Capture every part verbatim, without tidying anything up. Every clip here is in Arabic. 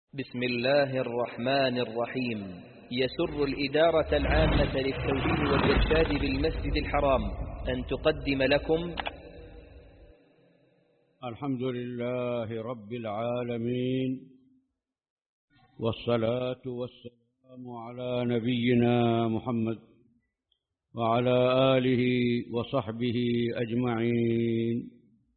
بسم الله الرحمن الرحيم. يسر الإدارة العامة للتوجيه والإرشاد بالمسجد الحرام أن تقدم لكم الحمد لله رب العالمين، والصلاة والسلام على نبينا محمد وعلى آله وصحبه أجمعين.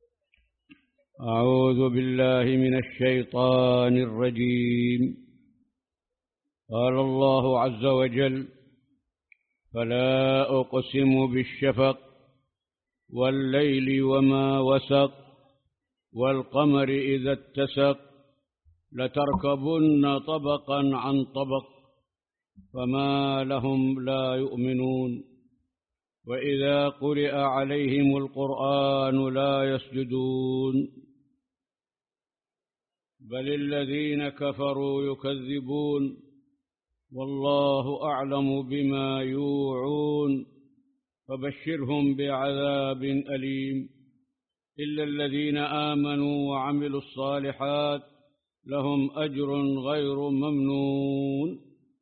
أعوذ بالله من الشيطان الرجيم. قال الله عز وجل: فلا أقسم بالشفق والليل وما وسق والقمر إذا اتسق لتركبن طبقا عن طبق فما لهم لا يؤمنون وإذا قرئ عليهم القرآن لا يسجدون بل الذين كفروا يكذبون والله أعلم بما يوعون فبشرهم بعذاب أليم إلا الذين آمنوا وعملوا الصالحات لهم أجر غير ممنون.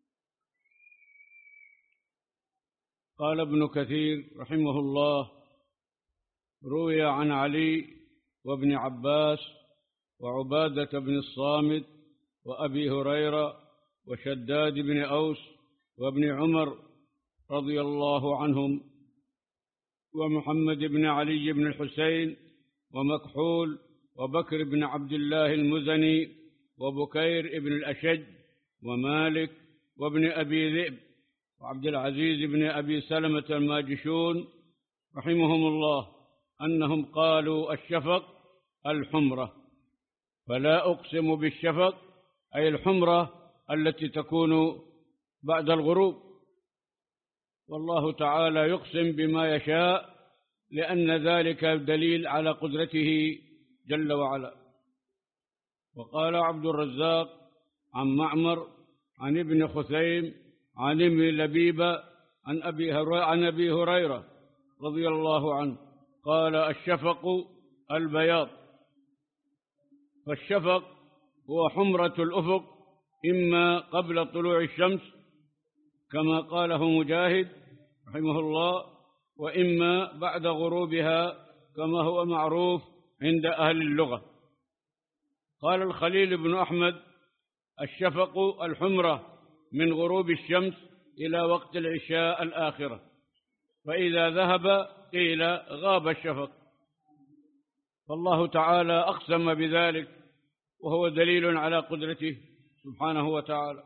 قال ابن كثير رحمه الله: روي عن علي وابن عباس وعبادة بن الصامت وأبي هريرة وشداد بن أوس وابن عمر رضي الله عنهم ومحمد بن علي بن الحسين ومكحول وبكر بن عبد الله المزني وبكير بن الأشج ومالك وابن أبي ذئب وعبد العزيز بن أبي سلمة الماجشون رحمهم الله أنهم قالوا: الشفق الحمرة. فلا أقسم بالشفق أي الحمرة التي تكون بعد الغروب، والله تعالى يقسم بما يشاء لأن ذلك دليل على قدرته جل وعلا. وقال عبد الرزاق عن معمر عن ابن خثيم عن ابن لبيبة عن أبي عن أبي هريرة رضي الله عنه قال: الشفق البياض. فالشفق هو حمرة الأفق إما قبل طلوع الشمس كما قاله مجاهد رحمه الله، وإما بعد غروبها كما هو معروف عند أهل اللغة. قال الخليل بن أحمد: الشفق الحمرة من غروب الشمس إلى وقت العشاء الآخرة، فإذا ذهب قيل غاب الشفق، فالله تعالى أقسم بذلك وهو دليل على قدرته سبحانه وتعالى.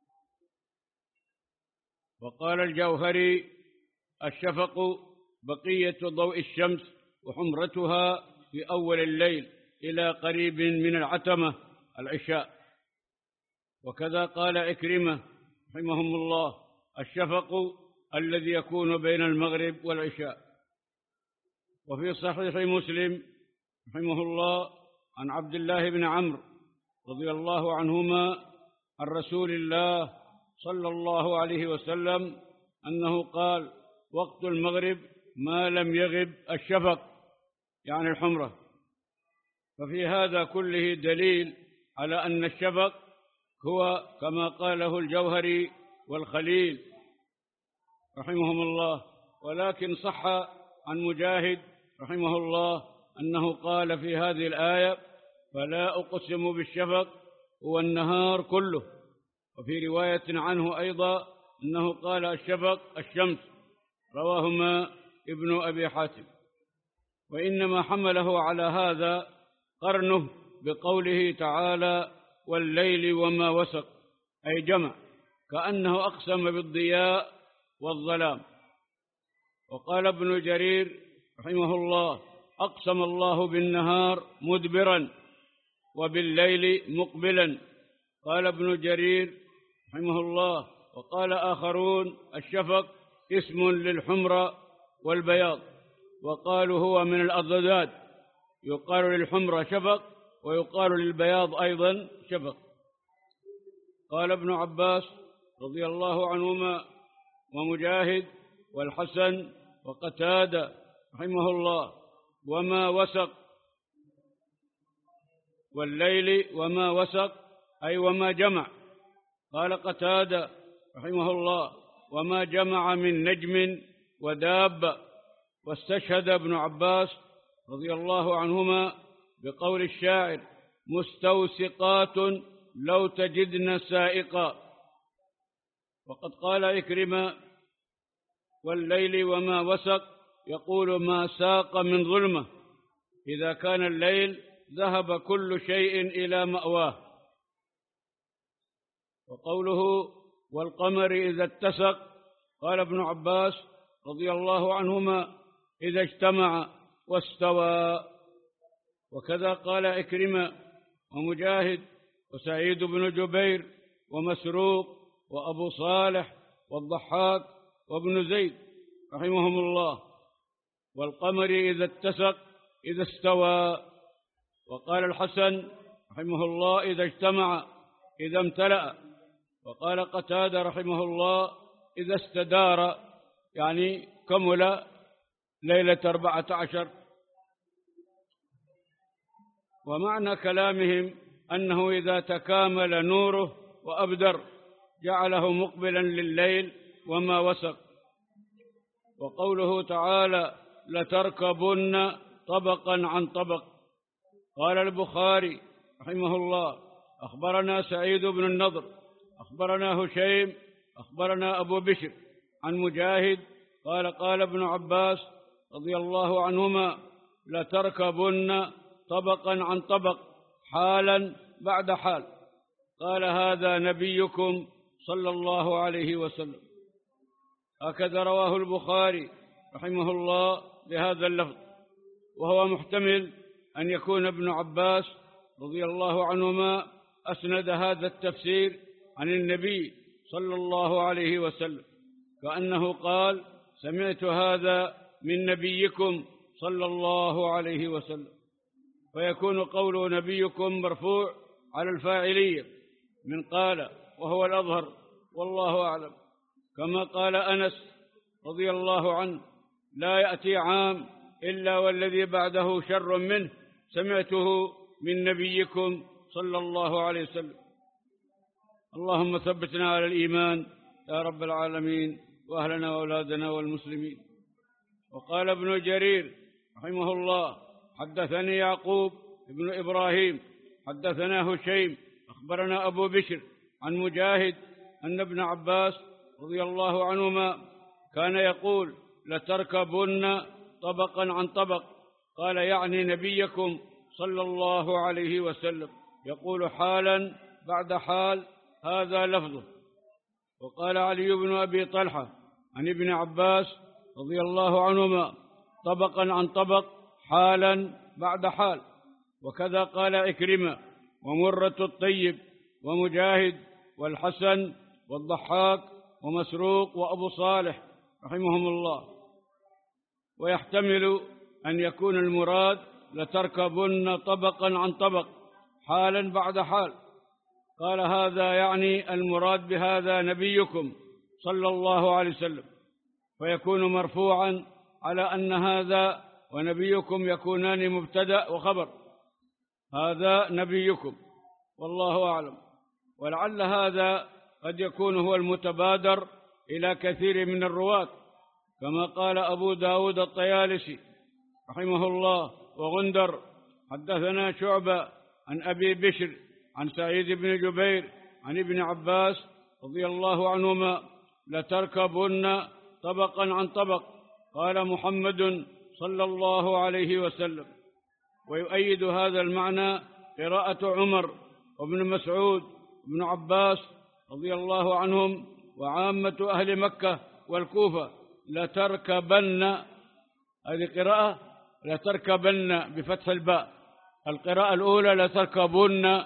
وقال الجوهري: الشفق بقية ضوء الشمس وحمرتها في أول الليل إلى قريب من العتمة العشاء. وكذا قال عكرمة رحمهم الله: الشفق الذي يكون بين المغرب والعشاء. وفي صحيح مسلم رحمه الله عن عبد الله بن عمرو رضي الله عنهما عن رسول الله صلى الله عليه وسلم أنه قال: وقت المغرب ما لم يغب الشفق، يعني الحمرة. ففي هذا كله دليل على أن الشفق هو كما قاله الجوهري والخليل رحمهم الله. ولكن صح عن مجاهد رحمه الله أنه قال في هذه الآية: فلا أقسم بالشفق هو النهار كله. وفي رواية عنه أيضا أنه قال: الشفق الشمس، رواهما ابن أبي حاتم. وإنما حمله على هذا قرنه بقوله تعالى: والليل وما وسق، أي جمع، كأنه أقسم بالضياء والظلام. وقال ابن جرير رحمه الله: أقسم الله بالنهار مدبرا وبالليل مقبلا. قال ابن جرير رحمه الله. وقال آخرون: الشفق اسم للحمرة والبياض، وقالوا هو من الأضداد، يقال للحمرة شفق ويقال للبياض أيضا شفق. قال ابن عباس رضي الله عنهما ومجاهد والحسن وقتادة رحمه الله: وما وسق والليل وما وسق أي وما جمع. قال قتادة رحمه الله: وما جمع من نجم ودابة. واستشهد ابن عباس رضي الله عنهما بقول الشاعر: مستوسقات لو تجدن سائقا. وقد قال إكرمة: والليل وما وسق، يقول ما ساق من ظلمة. إذا كان الليل ذهب كل شيء إلى مأواه. وقوله: والقمر إذا اتسق، قال ابن عباس رضي الله عنهما: إذا اجتمع واستوى. وكذا قال إكرمة ومجاهد وسعيد بن جبير ومسروق وأبو صالح والضحاك وابن زيد رحمهم الله: والقمر إذا اتسق إذا استوى. وقال الحسن رحمه الله: إذا اجتمع إذا امتلأ. وقال قتادة رحمه الله: إذا استدار، يعني كمل ليلة أربعة عشر. ومعنى كلامهم أنه إذا تكامل نوره وأبدر جعله مقبلا لليل وما وسق. وقوله تعالى: لتركبن طبقا عن طبق. قال البخاري رحمه الله: أخبرنا سعيد بن النضر أخبرنا هشيم أخبرنا أبو بشر عن مجاهد قال: قال ابن عباس رضي الله عنهما: لتركبن طبقا عن طبق حالا بعد حال. قال: هذا نبيكم صلى الله عليه وسلم. هكذا رواه البخاري رحمه الله بهذا اللفظ. وهو محتمل أن يكون ابن عباس رضي الله عنهما أسند هذا التفسير عن النبي صلى الله عليه وسلم، كأنه قال: سمعت هذا من نبيكم صلى الله عليه وسلم. فيكون قول نبيكم مرفوع على الفاعلية من قال، وهو الأظهر والله أعلم. كما قال أنس رضي الله عنه: لا يأتي عام إلا والذي بعده شر منه، سمعته من نبيكم صلى الله عليه وسلم. اللهم ثبتنا على الإيمان يا رب العالمين، وأهلنا وأولادنا والمسلمين. وقال ابن جرير رحمه الله: حدثني يعقوب ابن إبراهيم حدثنا هشيم أخبرنا أبو بشر عن مجاهد أن ابن عباس رضي الله عنهما كان يقول: لتركبن طبقا عن طبق. قال: يعني نبيكم صلى الله عليه وسلم، يقول حالا بعد حال، هذا لفظه. وقال علي بن أبي طلحة عن ابن عباس رضي الله عنهما: طبقا عن طبق حالا بعد حال. وكذا قال إكرمة ومرة الطيب ومجاهد والحسن والضحاك ومسروق وأبو صالح رحمهم الله. ويحتمل أن يكون المراد: لتركبن طبقا عن طبق حالا بعد حال. قال: هذا يعني المراد بهذا نبيكم صلى الله عليه وسلم، فيكون مرفوعا على أن هذا ونبيكم يكونان مبتدأ وخبر. هذا نبيكم والله أعلم. ولعل هذا قد يكون هو المتبادر إلى كثير من الرواة، كما قال أبو داود الطيالسي رحمه الله وغندر: حدثنا شعبة عن أبي بشر عن سعيد بن جبير عن ابن عباس رضي الله عنهما: لتركبن طبقا عن طبق. قال محمد صلى الله عليه وسلم. ويؤيد هذا المعنى قراءة عمر وابن مسعود وابن عباس رضي الله عنهم وعامة أهل مكة والكوفة: لتركبن. هذه قراءة لتركبن بفتح الباء. القراءة الأولى لتركبن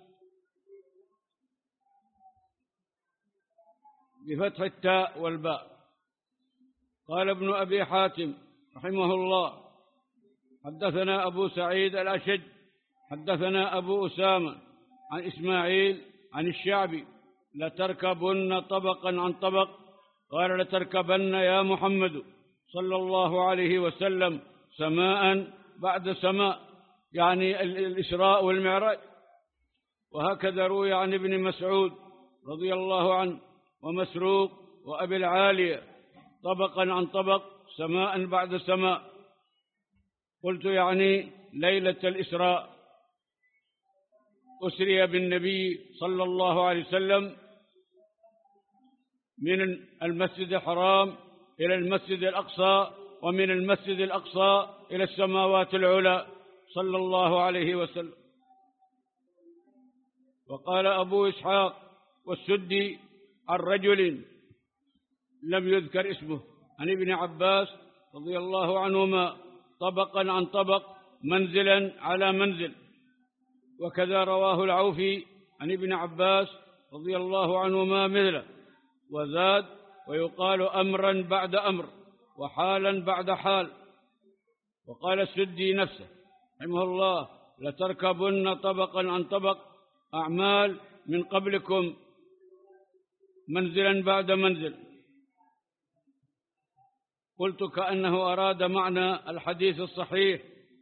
بفتح التاء والباء. قال ابن أبي حاتم رحمه الله: حدثنا أبو سعيد الأشج حدثنا أبو أسامة عن إسماعيل عن الشعبي: لتركبن طبقا عن طبق. قال: لتركبن يا محمد صلى الله عليه وسلم سماء بعد سماء، يعني الإسراء والمعراج. وهكذا روي عن ابن مسعود رضي الله عنه ومسروق وأبي العالية طبقا عن طبق سماء بعد سماء. قلت يعني ليلة الإسراء أسري بالنبي صلى الله عليه وسلم من المسجد الحرام إلى المسجد الأقصى، ومن المسجد الأقصى إلى السماوات العلى صلى الله عليه وسلم. وقال أبو إسحاق والسدي عن رجل لم يذكر اسمه عن ابن عباس رضي الله عنهما طبقا عن طبق منزلا على منزل. وكذا رواه العوفي عن ابن عباس رضي الله عنهما مثله، وزاد ويقال أمرا بعد أمر وحالا بعد حال. وقال السدي نفسه رحمه الله لتركبن طبقا عن طبق أعمال من قبلكم منزلا بعد منزل. قلت كأنه أراد معنى الحديث الصحيح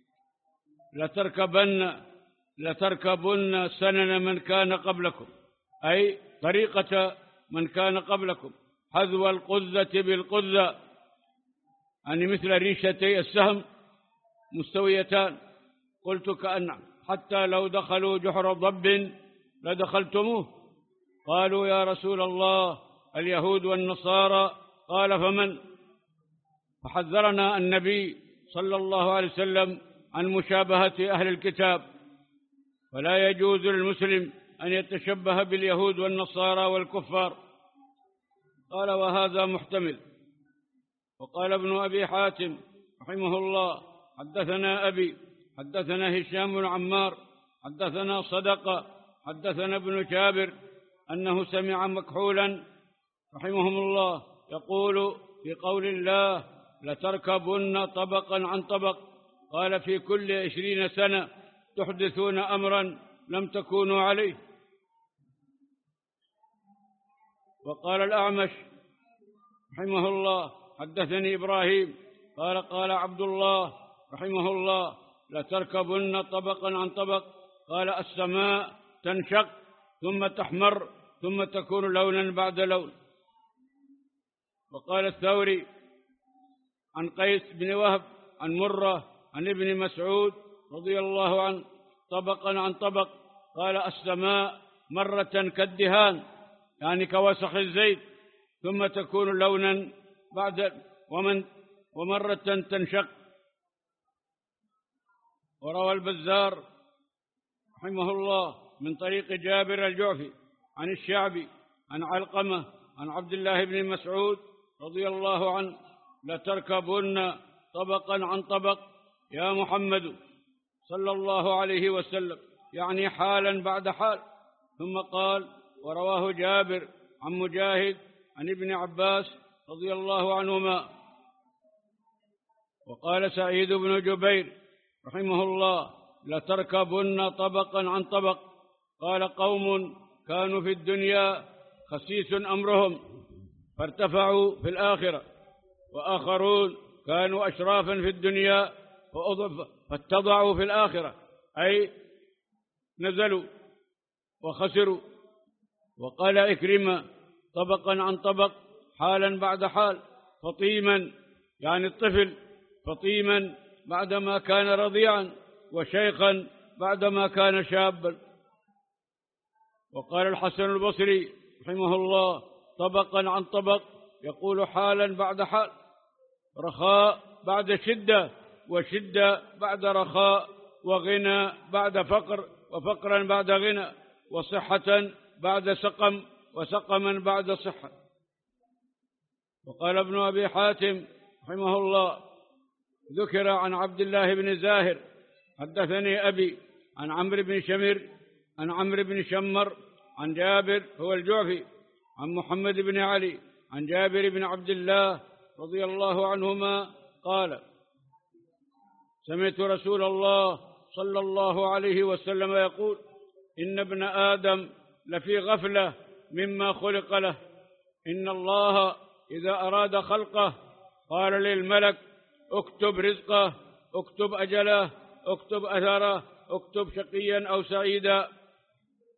لتركبن لتركبن سنن من كان قبلكم، أي طريقة من كان قبلكم، حذو القذة بالقذة، يعني مثل ريشتي السهم مستويتان. قلت كأن حتى لو دخلوا جحر ضب لدخلتموه. قالوا يا رسول الله اليهود والنصارى، قال فمن؟ فحذرنا النبي صلى الله عليه وسلم عن مشابهة أهل الكتاب، فلا يجوز للمسلم أن يتشبه باليهود والنصارى والكفار. قال وهذا محتمل. وقال ابن أبي حاتم رحمه الله حدثنا أبي حدثنا هشام بن عمار حدثنا صدقة حدثنا ابن جابر أنه سمع مكحولا رحمهم الله يقول في قول الله لتركبن طبقا عن طبق، قال في كل عشرين سنة تحدثون أمرا لم تكونوا عليه. وقال الأعمش رحمه الله حدثني إبراهيم قال قال عبد الله رحمه الله لتركبن طبقا عن طبق، قال السماء تنشق ثم تحمر ثم تكون لونا بعد لون. وقال الثوري عن قيس بن وهب عن مرة عن ابن مسعود رضي الله عنه طبقا عن طبق، قال السماء مرة كالدهان، يعني كوسخ الزيت، ثم تكون لونا بعد ومن ومرة تنشق. وروى البزار رحمه الله من طريق جابر الجعفي عن الشعبي عن علقمة عن عبد الله بن مسعود رضي الله عنه لتركبن طبقا عن طبق يا محمد صلى الله عليه وسلم، يعني حالا بعد حال. ثم قال ورواه جابر عن مجاهد عن ابن عباس رضي الله عنهما. وقال سعيد بن جبير رحمه الله لتركبن طبقا عن طبق، قال قوم كانوا في الدنيا خسيس أمرهم فارتفعوا في الآخرة، وآخرون كانوا أشرافا في الدنيا فاتضعوا في الآخرة، أي نزلوا وخسروا. وقال إكرمة طبقا عن طبق حالا بعد حال، فطيما يعني الطفل، فطيما بعدما كان رضيعا، وشيخا بعدما كان شابا. وقال الحسن البصري رحمه الله طبقا عن طبق، يقول حالا بعد حال، رخاء بعد شدة، وشدة بعد رخاء، وغنى بعد فقر، وفقرا بعد غنى، وصحة بعد سقم، وسقما بعد صحة. وقال ابن أبي حاتم رحمه الله ذكر عن عبد الله بن زاهر حدثني أبي عن عمرو بن شمر عن عمرو بن شمر عن جابر هو الجعفي عن محمد بن علي عن جابر بن عبد الله رضي الله عنهما قال سمعت رسول الله صلى الله عليه وسلم يقول إن ابن آدم لفي غفلة مما خلق له، إن الله إذا أراد خلقه قال للملك اكتب رزقه، اكتب أجله، اكتب أثره، اكتب شقيا أو سعيدا.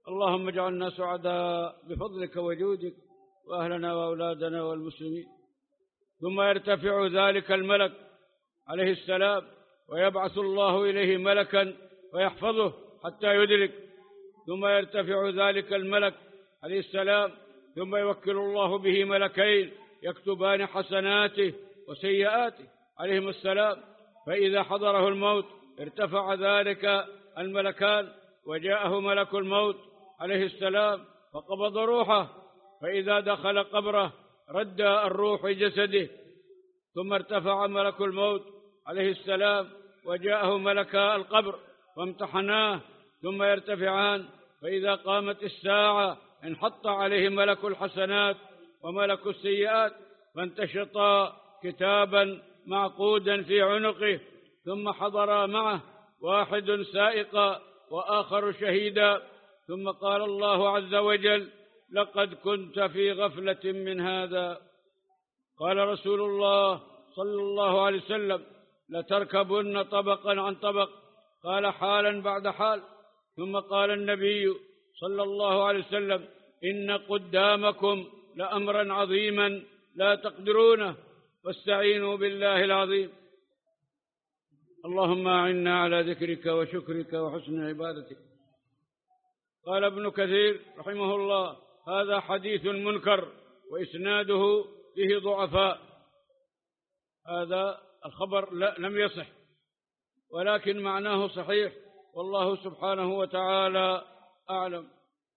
اللهم اجعلنا سعداء بفضلك وجودك وأهلنا وأولادنا والمسلمين. ثم يرتفع ذلك الملك عليه السلام ويبعث الله إليه ملكا فيحفظه حتى يدرك. ثم يرتفع ذلك الملك عليه السلام ثم يوكل الله به ملكين يكتبان حسناته وسيئاته عليهم السلام. فإذا حضره الموت ارتفع ذلك الملكان وجاءه ملك الموت عليه السلام فقبض روحه. فإذا دخل قبره رد الروح جسده. ثم ارتفع ملك الموت عليه السلام وجاءه ملك القبر وامتحناه. ثم يرتفعان فإذا قامت الساعة انحط عليه ملك الحسنات وملك السيئات فانتشطا كتابا معقودا في عنقه. ثم حضر معه واحد سائقا وآخر شهيدا. ثم قال الله عز وجل: لقد كنت في غفلة من هذا. قال رسول الله صلى الله عليه وسلم: لتركبن طبقا عن طبق. قال: حالا بعد حال. ثم قال النبي صلى الله عليه وسلم: إن قدامكم لأمرا عظيما لا تقدرونه واستعينوا بالله العظيم. اللهم أعنا على ذكرك وشكرك وحسن عبادتك. قال ابن كثير رحمه الله: هذا حديث منكر وإسناده فيه ضعفاء. هذا الخبر لم يصح ولكن معناه صحيح والله سبحانه وتعالى أعلم.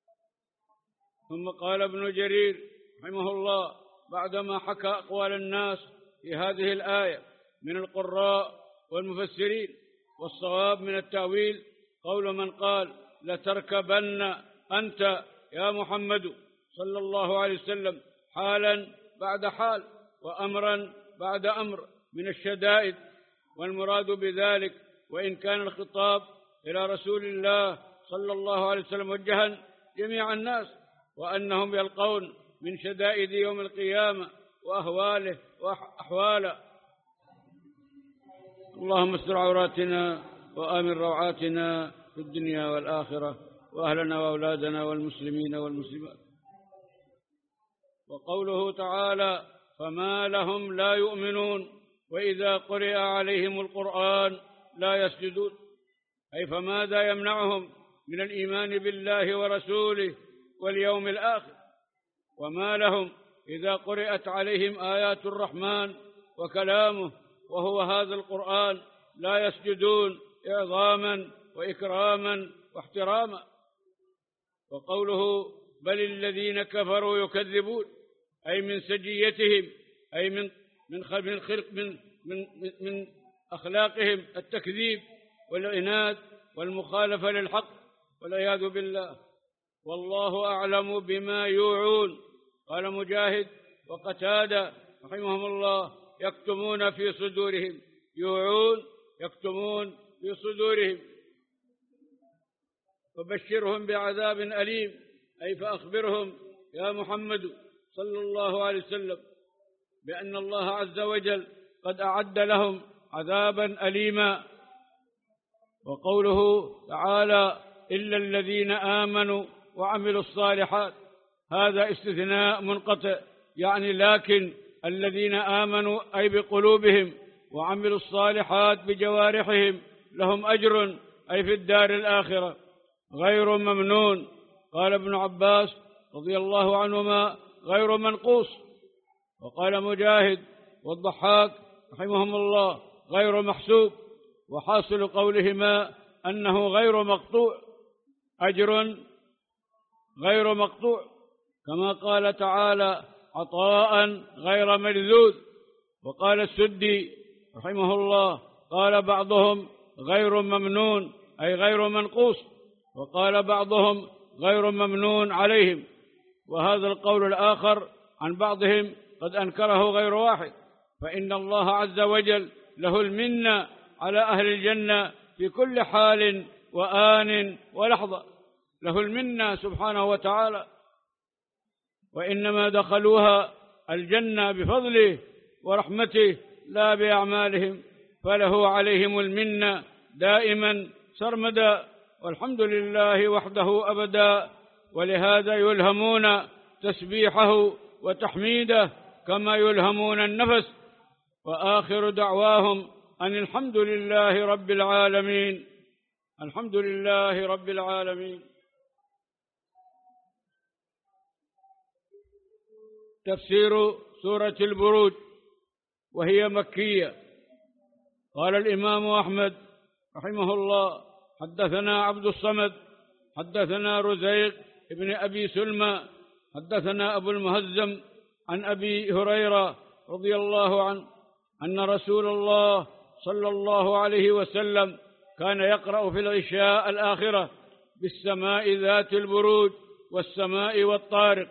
ثم قال ابن جرير رحمه الله بعدما حكى أقوال الناس في هذه الآية من القراء والمفسرين والصواب من التأويل قول من قال: لتركبن أنت يا محمد صلى الله عليه وسلم حالا بعد حال وأمرا بعد أمر من الشدائد. والمراد بذلك وإن كان الخطاب إلى رسول الله صلى الله عليه وسلم وجها جميع الناس وأنهم يلقون من شدائد يوم القيامة وأهواله وأحواله. اللهم استر عوراتنا وآمن روعاتنا في الدنيا والآخرة وأهلنا وأولادنا والمسلمين والمسلمات. وقوله تعالى: فما لهم لا يؤمنون وإذا قرئ عليهم القرآن لا يسجدون، أي فماذا يمنعهم من الإيمان بالله ورسوله واليوم الآخر؟ وما لهم إذا قرئت عليهم آيات الرحمن وكلامه وهو هذا القرآن لا يسجدون إعظاما وإكراما واحتراما. وقوله: بل الذين كفروا يكذبون، أي من سجيتهم، أي من من خلق من من من أخلاقهم التكذيب والعناد والمخالفة للحق والعياذ بالله. والله أعلم بما يوعون. قال مجاهد وقتادة رحمهم الله: يكتمون في صدورهم. يوعون يكتمون في صدورهم. فبشرهم بعذاب أليم، أي فأخبرهم يا محمد صلى الله عليه وسلم بأن الله عز وجل قد أعد لهم عذابا أليما. وقوله تعالى: إلا الذين آمنوا وعملوا الصالحات، هذا استثناء منقطع، يعني لكن الذين آمنوا أي بقلوبهم وعملوا الصالحات بجوارحهم لهم أجر، أي في الدار الآخرة غير ممنون. قال ابن عباس رضي الله عنهما: غير منقوص. وقال مجاهد والضحاك رحمهم الله: غير محسوب. وحاصل قولهما أنه غير مقطوع، أجر غير مقطوع، كما قال تعالى: عطاء غير ملذوذ. وقال السدي رحمه الله: قال بعضهم غير ممنون، أي غير منقوص، وقال بعضهم غير ممنون عليهم. وهذا القول الآخر عن بعضهم قد أنكره غير واحد، فإن الله عز وجل له المنة على أهل الجنة في كل حال وآن ولحظة، له المنة سبحانه وتعالى، وإنما دخلوها الجنة بفضله ورحمته لا بأعمالهم، فله عليهم المنة دائما سرمدا، والحمد لله وحده أبدا ولهذا يلهمون تسبيحه وتحميده كما يلهمون النفس. وآخر دعواهم أن الحمد لله رب العالمين. الحمد لله رب العالمين. تفسير سورة البروج، وهي مكية. قال الإمام أحمد رحمه الله: حدثنا عبد الصمد حدثنا رزيق ابن أبي سلمى حدثنا أبو المهزم عن أبي هريرة رضي الله عنه أن رسول الله صلى الله عليه وسلم كان يقرأ في العشاء الآخرة بالسماء ذات البروج والسماء والطارق.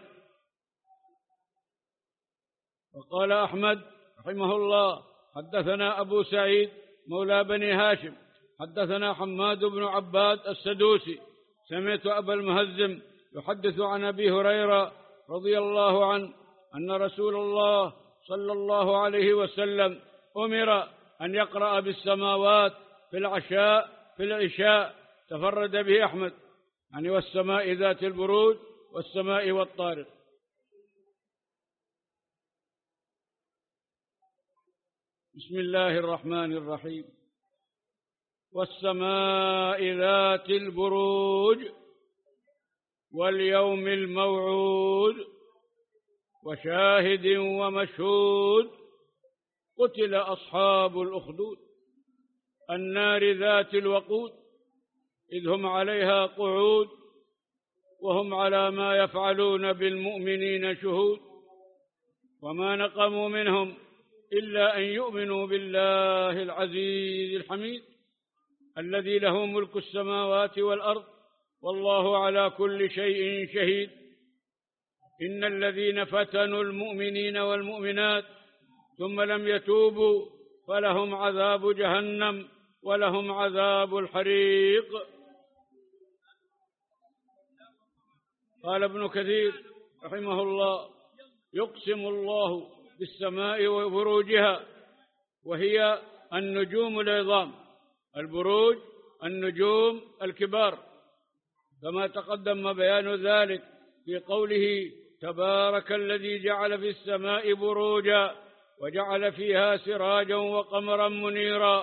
وقال أحمد رحمه الله: حدثنا أبو سعيد مولى بني هاشم حدثنا حماد بن عباد السدوسي سمعت أبا المهزم يحدث عن أبي هريرة رضي الله عنه أن رسول الله صلى الله عليه وسلم أمر أن يقرأ بالسماوات في العشاء في العشاء. تفرد به أحمد، يعني والسماء ذات البروج والسماء والطارق. بسم الله الرحمن الرحيم. والسماء ذات البروج واليوم الموعود وشاهد ومشهود قتل أصحاب الأخدود النار ذات الوقود إذ هم عليها قعود وهم على ما يفعلون بالمؤمنين شهود وما نقموا منهم إلا أن يؤمنوا بالله العزيز الحميد الذي له ملك السماوات والأرض والله على كل شيء شهيد. إن الذين فتنوا المؤمنين والمؤمنات ثم لم يتوبوا فلهم عذاب جهنم ولهم عذاب الحريق. قال ابن كثير رحمه الله: يقسم الله بالسماء وبروجها، وهي النجوم العظام. البروج النجوم الكبار، كما تقدم بيان ذلك في قوله: تبارك الذي جعل في السماء بروجا وجعل فيها سراجا وقمرا منيرا.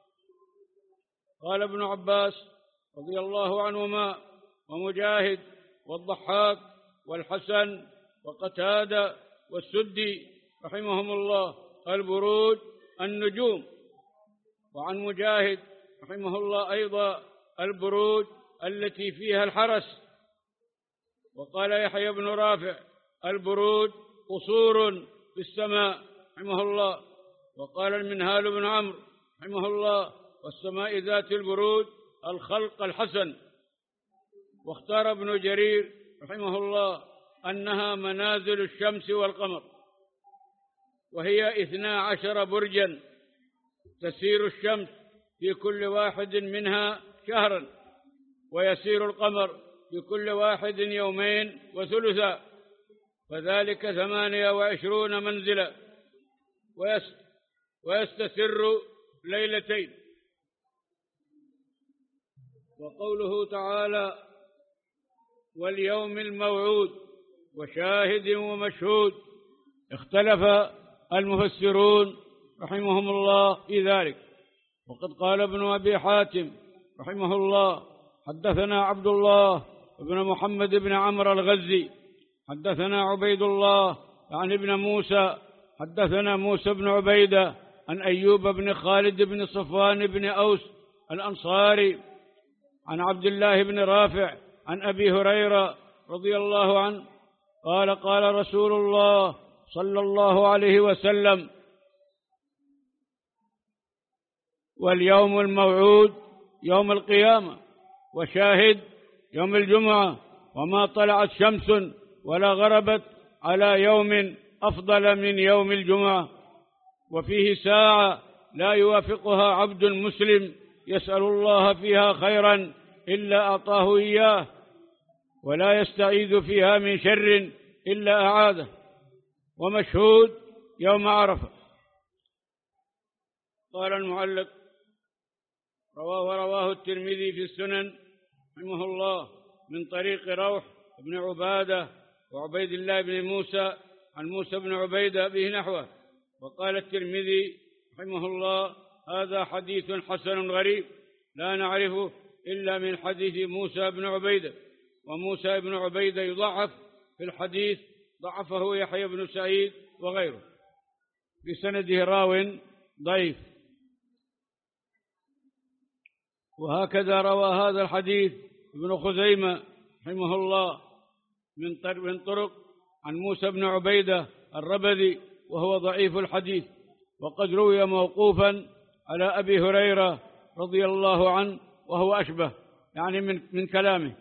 قال ابن عباس رضي الله عنهما ومجاهد والضحاك والحسن وقتادة والسدي رحمهم الله: البروج النجوم. وعن مجاهد رحمه الله أيضا: البروج التي فيها الحرس. وقال يحيى بن رافع: البروج قصور في السماء رحمه الله. وقال المنهال بن عمرو رحمه الله: والسماء ذات البروج الخلق الحسن. واختار ابن جرير رحمه الله أنها منازل الشمس والقمر، وهي اثنا عشر برجا تسير الشمس في كل واحد منها شهرا، ويسير القمر في كل واحد يومين وثلثا، فذلك ثمانية وعشرون منزلا، ويستسر ليلتين. وقوله تعالى: واليوم الموعود وشاهد ومشهود، اختلف المفسرون رحمهم الله في ذلك. وقد قال ابن أبي حاتم رحمه الله: حدثنا عبد الله بن محمد بن عمرو الغزي حدثنا عبيد الله عن ابن موسى حدثنا موسى بن عبيدة عن أيوب بن خالد بن صفوان بن أوس الأنصاري عن عبد الله بن رافع عن أبي هريرة رضي الله عنه قال: قال رسول الله صلى الله عليه وسلم: واليوم الموعود يوم القيامة، وشاهد يوم الجمعة، وما طلعت شمس ولا غربت على يوم أفضل من يوم الجمعة، وفيه ساعة لا يوافقها عبد مسلم يسأل الله فيها خيرا إلا أعطاه إياه، ولا يستعيذ فيها من شر إلا أعاذه. ومشهود يوم عرفة. قال المعلق: رواه رواه الترمذي في السنن رحمه الله من طريق روح بن عبادة وعبيد الله بن موسى عن موسى بن عبيدة به نحوه. وقال الترمذي رحمه الله: هذا حديث حسن غريب لا نعرفه إلا من حديث موسى بن عبيدة. وموسى بن عبيدة يضعف في الحديث، ضعفه يحيى بن سعيد وغيره، بسنده راو ضعيف. وهكذا روى هذا الحديث ابن خزيمة رحمه الله من طرق عن موسى بن عبيدة الربذي، وهو ضعيف الحديث. وقد روي موقوفا على أبي هريرة رضي الله عنه، وهو أشبه يعني من, من كلامه.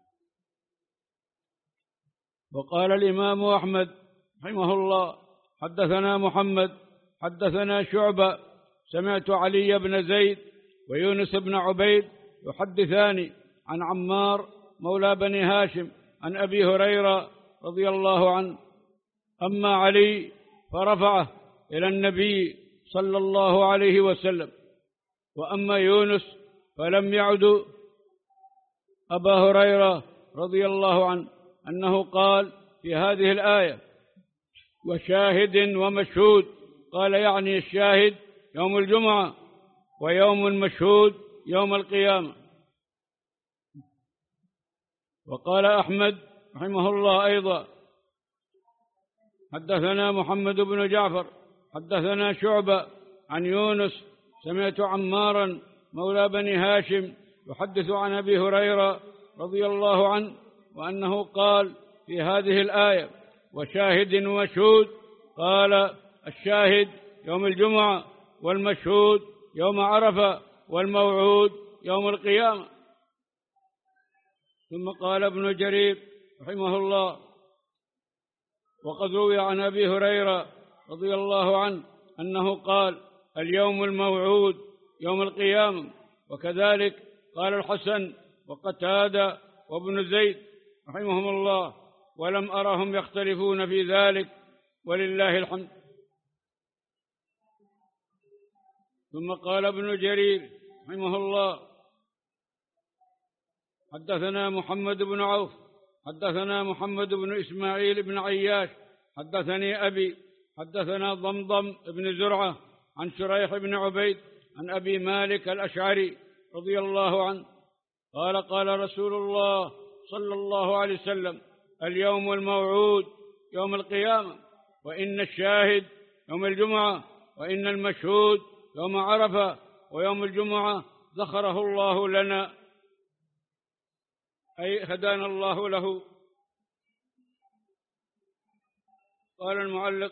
وقال الإمام أحمد رحمه الله: حدثنا محمد حدثنا شعبة سمعت علي بن زيد ويونس بن عبيد يحدثان عن عمار مولى بني هاشم عن أبي هريرة رضي الله عنه. أما علي فرفعه إلى النبي صلى الله عليه وسلم، وأما يونس فلم يعد أبا هريرة رضي الله عنه أنه قال في هذه الآية: وشاهد ومشهود. قال يعني الشاهد يوم الجمعة، ويوم المشهود يوم القيامة. وقال أحمد رحمه الله أيضا: حدثنا محمد بن جعفر حدثنا شعبة عن يونس سمعت عمارا مولى بني هاشم يحدث عن أبي هريرة رضي الله عنه وأنه قال في هذه الآية: وشاهد ومشهود. قال الشاهد يوم الجمعة، والمشهود يوم عرفة، والموعود يوم القيامة. ثم قال ابن جرير رحمه الله: وقد روي عن أبي هريرة رضي الله عنه أنه قال: اليوم الموعود يوم القيامة. وكذلك قال الحسن وقتادة وابن زيد رحمهم الله، ولم أرهم يختلفون في ذلك، ولله الحمد. ثم قال ابن جرير رحمه الله: حدثنا محمد بن عوف حدثنا محمد بن إسماعيل بن عياش حدثني أبي حدثنا ضمضم بن زرعة عن شريح بن عبيد عن أبي مالك الأشعري رضي الله عنه قال: قال رسول الله صلى الله عليه وسلم: اليوم الموعود يوم القيامة، وإن الشاهد يوم الجمعة، وإن المشهود يوم عرفة، ويوم الجمعة ذخره الله لنا، أي هدانا الله له. قال المعلق: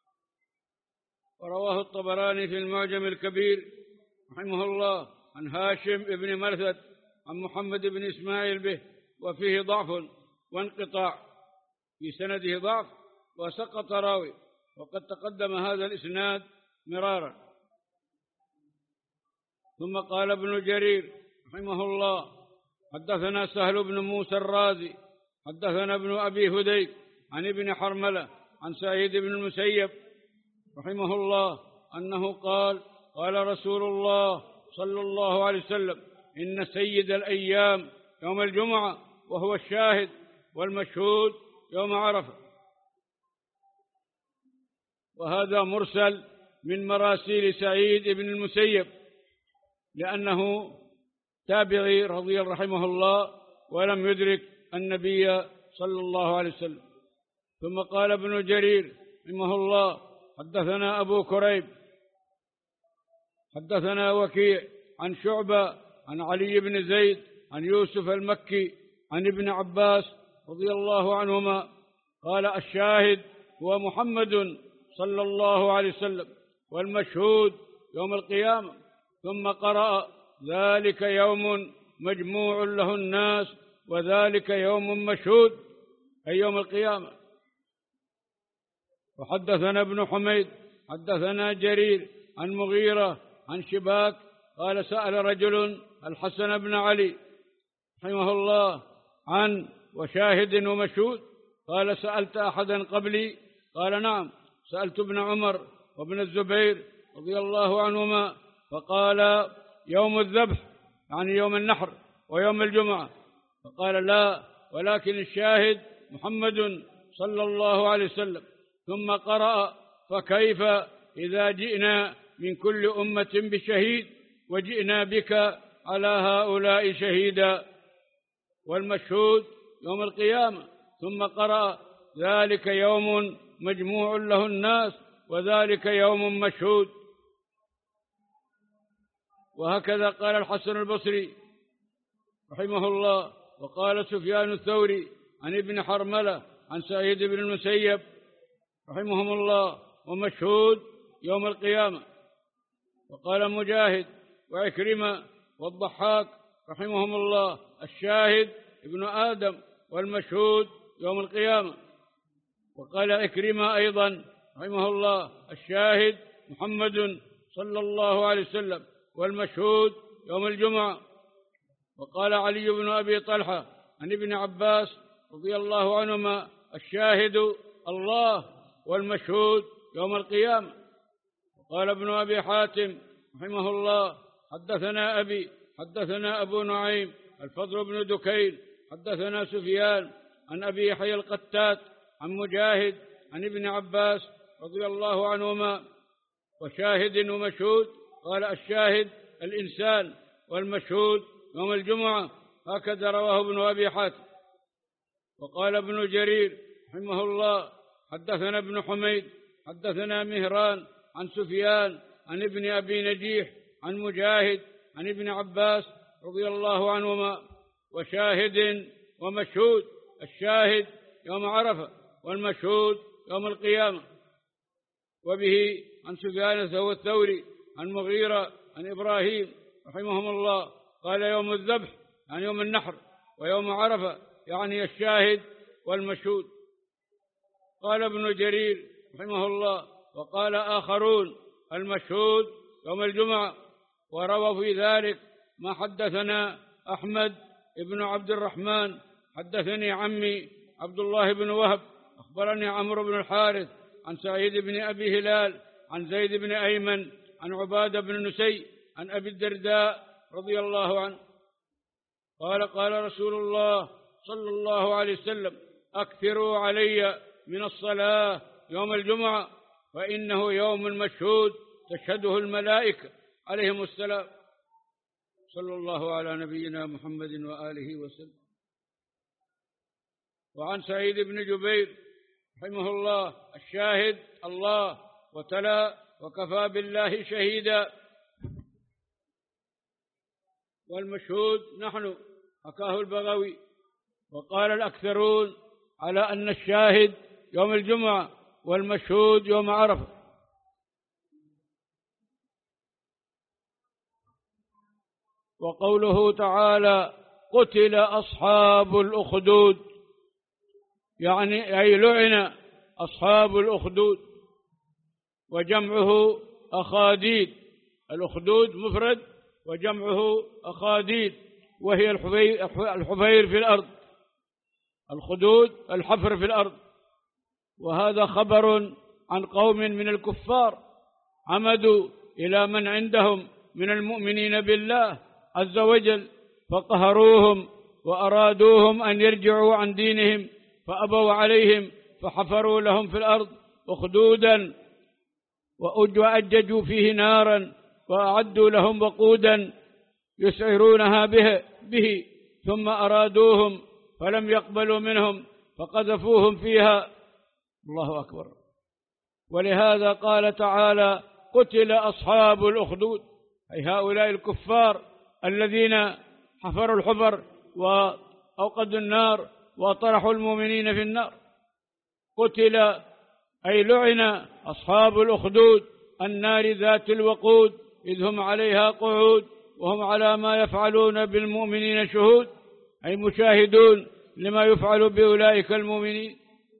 ورواه الطبراني في المعجم الكبير رحمه الله عن هاشم بن مرثد عن محمد بن إسماعيل به، وفيه ضعف وانقطاع، في سنده ضعف وسقط راوي، وقد تقدم هذا الإسناد مرارا. ثم قال ابن جرير رحمه الله: حدثنا سهل بن موسى الرازي حدثنا ابن أبي هديك عن ابن حرملة عن سعيد بن المسيب رحمه الله أنه قال: قال رسول الله صلى الله عليه وسلم: إن سيد الأيام يوم الجمعة، وهو الشاهد، والمشهود يوم عرفة. وهذا مرسل من مراسيل سعيد بن المسيب، لأنه تابعي رضي الله رحمه الله، ولم يدرك النبي صلى الله عليه وسلم. ثم قال ابن جرير رحمه الله: حدثنا أبو كريب حدثنا وكيع عن شعبة عن علي بن زيد عن يوسف المكي عن ابن عباس رضي الله عنهما قال: الشاهد هو محمد صلى الله عليه وسلم، والمشهود يوم القيامة. ثم قرأ: ذلك يوم مجموع له الناس، وذلك يوم مشهود، أي يوم القيامة. وحدثنا ابن حميد حدثنا جرير عن مغيرة عن شباك قال: سأل رجل الحسن بن علي رحمه الله عن وشاهد ومشهود، قال: سألت أحدا قبلي؟ قال: نعم، سألت ابن عمر وابن الزبير رضي الله عنهما، فقال: يوم الذبح، يعني يوم النحر، ويوم الجمعة. فقال: لا، ولكن الشاهد محمد صلى الله عليه وسلم. ثم قرأ: فكيف إذا جئنا من كل أمة بشهيد وجئنا بك على هؤلاء شهيدا، والمشهود يوم القيامة. ثم قرأ: ذلك يوم مجموع له الناس وذلك يوم مشهود. وهكذا قال الحسن البصري رحمه الله. وقال سفيان الثوري عن ابن حرملة عن سعيد بن المسيب رحمهم الله: ومشهود يوم القيامة. وقال مجاهد وعكرمة والضحاك رحمهم الله: الشاهد ابن آدم والمشهود يوم القيامة. وقال عكرمة أيضا رحمه الله: الشاهد محمد صلى الله عليه وسلم والمشهود يوم الجمعة. وقال علي بن أبي طلحة عن ابن عباس رضي الله عنهما: الشاهد الله والمشهود يوم القيامة. وقال ابن أبي حاتم رحمه الله: حدثنا أبي حدثنا أبو نعيم الفضل بن دكين حدثنا سفيان عن أبي يحيى القتات عن مجاهد عن ابن عباس رضي الله عنهما: وشاهد ومشهود. قال: الشاهد الإنسان والمشهود يوم الجمعة. هكذا رواه ابن أبي حاتم. وقال ابن جرير رحمه الله: حدثنا ابن حميد حدثنا مهران عن سفيان عن ابن أبي نجيح عن مجاهد عن ابن عباس رضي الله عنهما: وشاهد ومشهود. الشاهد يوم عرفة والمشهود يوم القيامة. وبه عن سفيان الثوري عن مغيرة عن إبراهيم رحمهم الله قال: يوم الذبح يعني يوم النحر، ويوم عرفة يعني الشاهد والمشهود. قال ابن جرير رحمه الله: وقال آخرون: المشهود يوم الجمعة. وروى في ذلك ما حدثنا أحمد بن عبد الرحمن حدثني عمي عبد الله بن وهب أخبرني عمرو بن الحارث عن سعيد بن أبي هلال عن زيد بن أيمن عن عبادة بن نسي عن أبي الدرداء رضي الله عنه قال: قال رسول الله صلى الله عليه وسلم: أكثروا علي من الصلاة يوم الجمعة، فإنه يوم مشهود تشهده الملائكة عليهم السلام. صلى الله على نبينا محمد وآله وسلم. وعن سعيد بن جبير رحمه الله: الشاهد الله، وتلا: وكفى بالله شهيدا. والمشهود نحن، حكاه البغوي. وقال الأكثرون على أن الشاهد يوم الجمعة والمشهود يوم عرفة. وقوله تعالى: قتل أصحاب الأخدود، يعني أي لعن أصحاب الأخدود، وجمعه أخاديد. الأخدود مفرد وجمعه أخاديد، وهي الحفير في الأرض. الخدود الحفر في الأرض. وهذا خبر عن قوم من الكفار عمدوا إلى من عندهم من المؤمنين بالله عز وجل، فقهروهم وأرادوهم أن يرجعوا عن دينهم، فأبوا عليهم، فحفروا لهم في الأرض أخدودا وأججوا فيه نارا، وأعدوا لهم وقودا يسعرونها به, به ثم أرادوهم فلم يقبلوا منهم فقذفوهم فيها. الله أكبر. ولهذا قال تعالى: قتل أصحاب الأخدود، أي هؤلاء الكفار الذين حفروا الحفر وأوقدوا النار وطرحوا المؤمنين في النار. قتل أي لعن أصحاب الأخدود، النار ذات الوقود، إذ هم عليها قعود وهم على ما يفعلون بالمؤمنين شهود، أي مشاهدون لما يفعل بأولئك المؤمنين.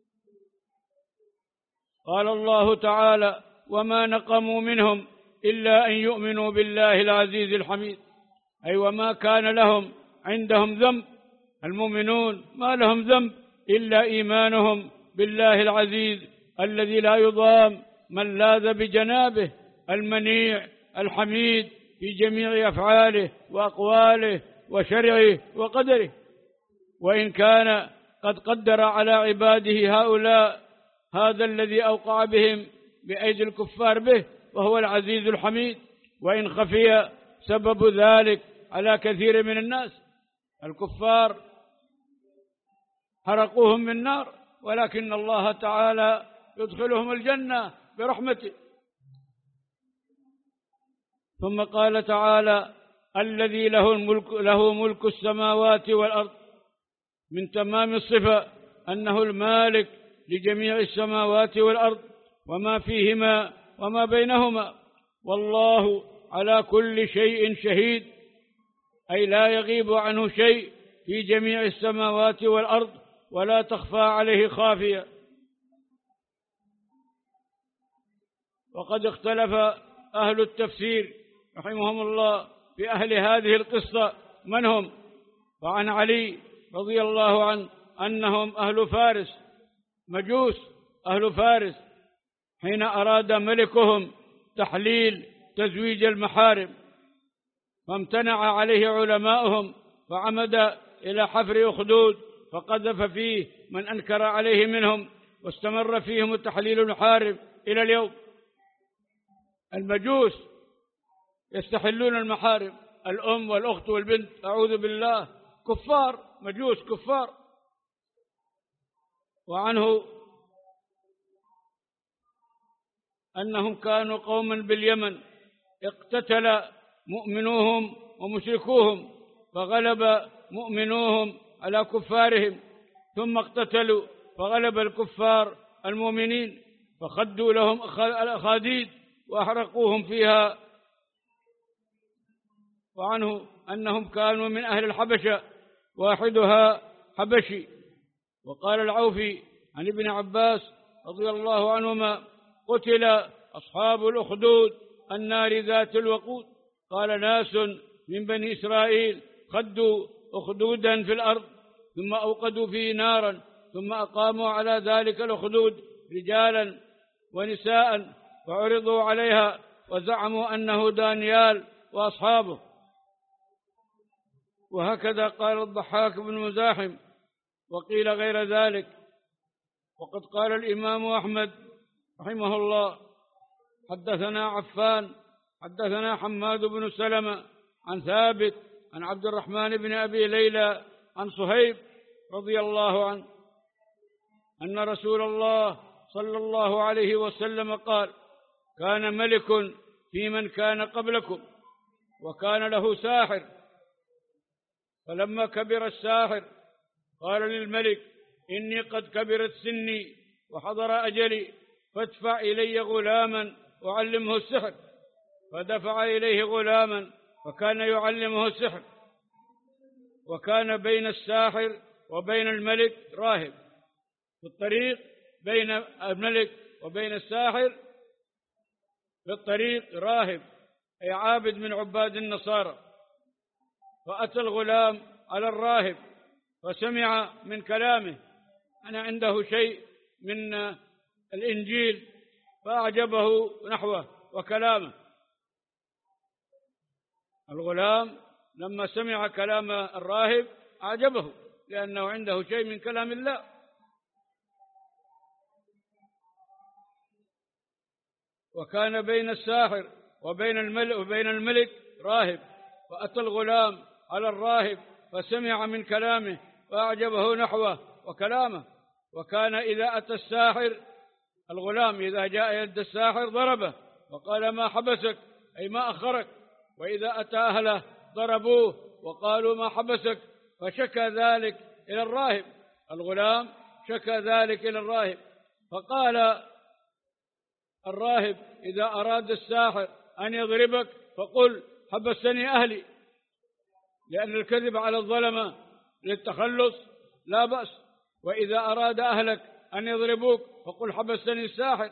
قال الله تعالى: وما نقموا منهم إلا أن يؤمنوا بالله العزيز الحميد، أي وما كان لهم عندهم ذنب، المؤمنون ما لهم ذنب إلا إيمانهم بالله العزيز الذي لا يضام، من لاذ بجنابه، المنيع الحميد في جميع أفعاله وأقواله وشرعه وقدره. وإن كان قد قدر على عباده هؤلاء هذا الذي أوقع بهم بأيدي الكفار به، وهو العزيز الحميد، وإن خفي سبب ذلك على كثير من الناس. الكفار حرقوهم من نار، ولكن الله تعالى يدخلهم الجنة برحمته. ثم قال تعالى: الذي له الملك له ملك السماوات والأرض. من تمام الصفة أنه المالك لجميع السماوات والأرض وما فيهما وما بينهما، والله على كل شيء شهيد، أي لا يغيب عنه شيء في جميع السماوات والأرض ولا تخفى عليه خافية. وقد اختلف أهل التفسير رحمهم الله في أهل هذه القصة من هم. وعن علي رضي الله عنه أنهم أهل فارس، مجوس أهل فارس، حين أراد ملكهم تحليل تزويج المحارم، فامتنع عليه علماؤهم، فعمد إلى حفر أخدود فقذف فيه من أنكر عليه منهم، واستمر فيهم تحليل المحارم إلى اليوم. المجوس يستحلون المحارم، الأم والأخت والبنت، أعوذ بالله، كفار، مجوس كفار. وعنه أنهم كانوا قوما باليمن اقتتل مؤمنوهم ومشركوهم، فغلب مؤمنوهم على كفارهم، ثم اقتتلوا فغلب الكفار المؤمنين، فخدوا لهم الأخاديد وأحرقوهم فيها. وعنه أنهم كانوا من أهل الحبشة، واحدها حبشي. وقال العوفي عن ابن عباس رضي الله عنهما: قتل أصحاب الأخدود النار ذات الوقود. قال ناس من بني إسرائيل خدوا أخدودا في الأرض ثم أوقدوا فيه نارا، ثم أقاموا على ذلك الأخدود رجالا ونساء وعرضوا عليها وزعموا أنه دانيال وأصحابه. وهكذا قال الضحاك بن مزاحم، وقيل غير ذلك. وقد قال الإمام أحمد رحمه الله: حدثنا عفان حدثنا حماد بن سلمة عن ثابت عن عبد الرحمن بن أبي ليلى عن صهيب رضي الله عنه أن رسول الله صلى الله عليه وسلم قال: كان ملك في من كان قبلكم، وكان له ساحر، فلما كبر الساحر قال للملك: إني قد كبرت سني وحضر أجلي، فادفع إلي غلاما أعلمه السحر. فدفع إليه غلاما فكان يعلمه السحر. وكان بين الساحر وبين الملك راهب، في الطريق بين الملك وبين الساحر في الطريق راهب، أي عابد من عباد النصارى. فأتى الغلام على الراهب فسمع من كلامه أن عنده شيء من الإنجيل، فأعجبه نحوه وكلامه. الغلام لما سمع كلام الراهب أعجبه، لأنه عنده شيء من كلام الله. وكان بين الساحر وبين الملك وبين الملك راهب، فأتى الغلام على الراهب فسمع من كلامه فأعجبه نحوه وكلامه. وكان إذا أتى الساحر، الغلام إذا جاء يد الساحر ضربه وقال: ما حبسك، أي ما أخرك. وإذا أتى أهله ضربوه وقالوا: ما حبسك. فشكى ذلك إلى الراهب، الغلام شكى ذلك إلى الراهب. فقال الراهب: إذا أراد الساحر أن يضربك فقل: حبسني أهلي، لأن الكذب على الظلمة للتخلص لا بأس. وإذا أراد أهلك أن يضربوك فقل: حبسني الساحر.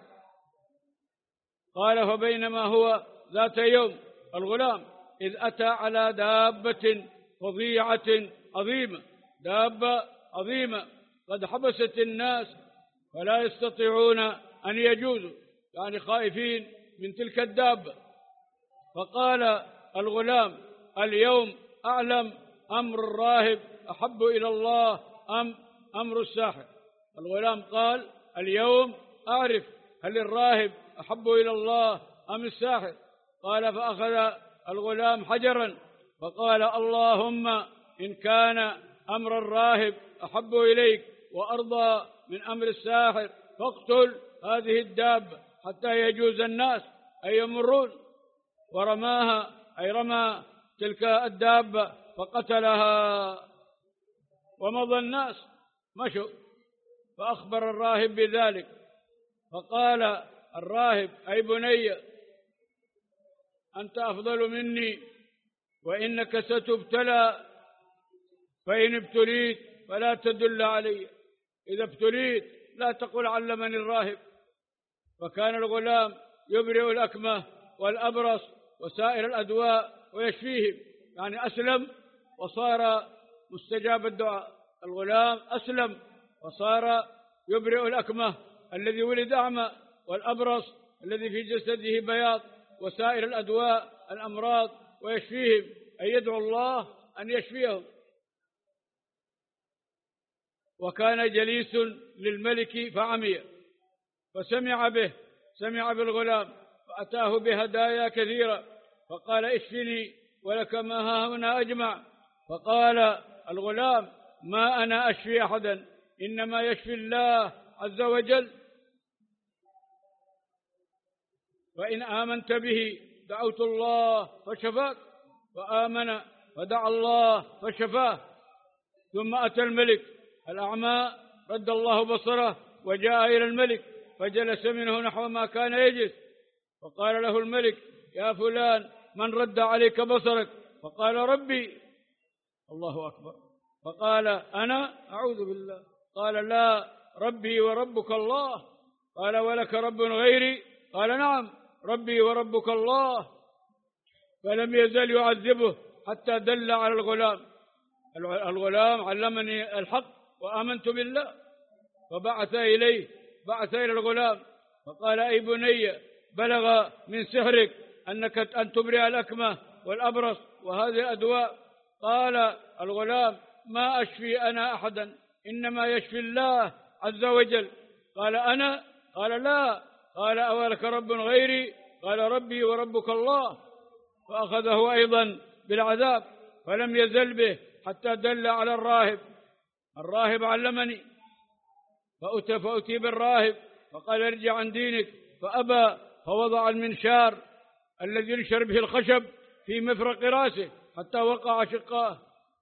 قال: فبينما هو ذات يوم الغلام إذ أتى على دابة فظيعة عظيمة، دابة عظيمة قد حبست الناس فلا يستطيعون أن يجوزوا، يعني خائفين من تلك الدابة. فقال الغلام: اليوم أعلم أمر الراهب أحب إلى الله أم أمر الساحر؟ الغلام قال: اليوم أعرف هل الراهب أحب إلى الله أم الساحر. قال: فأخذ الغلام حجرا فقال: اللهم إن كان أمر الراهب أحب إليك وأرضى من أمر الساحر فاقتل هذه الدابة حتى يجوز الناس أن يمرون. ورماها، أي رمى تلك الدابة فقتلها، ومضى الناس مشوا. فأخبر الراهب بذلك، فقال الراهب: أي بني، أنت أفضل مني وإنك ستبتلى، فإن ابتليت فلا تدل علي، إذا ابتليت لا تقل علمني الراهب. فكان الغلام يبرئ الأكمه والأبرص وسائر الأدواء ويشفيهم، يعني أسلم وصار مستجاب الدعاء. الغلام أسلم وصار يبرئ الأكمه الذي ولد أعمى، والأبرص الذي في جسده بياض، وسائر الأدواء الأمراض ويشفيهم، أن يدعو الله أن يشفيهم. وكان جليس للملك فعمي، فسمع به، سمع بالغلام، فأتاه بهدايا كثيرة، فقال: اشفني ولك ما ها هنا أجمع. فقال الغلام: ما أنا أشفي أحدا، إنما يشفي الله عز وجل، فإن آمنت به دعوت الله فشفاك. فآمن فدعا الله فشفاه. ثم أتى الملك الأعمى، رد الله بصره وجاء إلى الملك، فجلس منه نحو ما كان يجلس. فقال له الملك: يا فلان، من رد عليك بصرك؟ فقال: ربي. الله أكبر. فقال: أنا؟ أعوذ بالله. قال: لا، ربي وربك الله. قال: ولك رب غيري؟ قال: نعم، ربي وربك الله. فلم يزل يعذبه حتى دل على الغلام. الغلام علمني الحق وآمنت بالله. فبعث إليه، بعث إلى الغلام فقال: أي بني، بلغ من سحرك أنك أن تبرئ الأكمه والأبرص وهذه الأدواء. قال الغلام: ما أشفي أنا أحدا، إنما يشفي الله عز وجل. قال: أنا؟ قال: لا. قال: أولك رب غيري؟ قال: ربي وربك الله. فأخذه أيضا بالعذاب، فلم يزل به حتى دل على الراهب. الراهب علمني. فأتى فأتي بالراهب فقال: ارجع عن دينك، فأبى، فوضع المنشار الذي ينشر به الخشب في مفرق رأسه حتى وقع شقاه.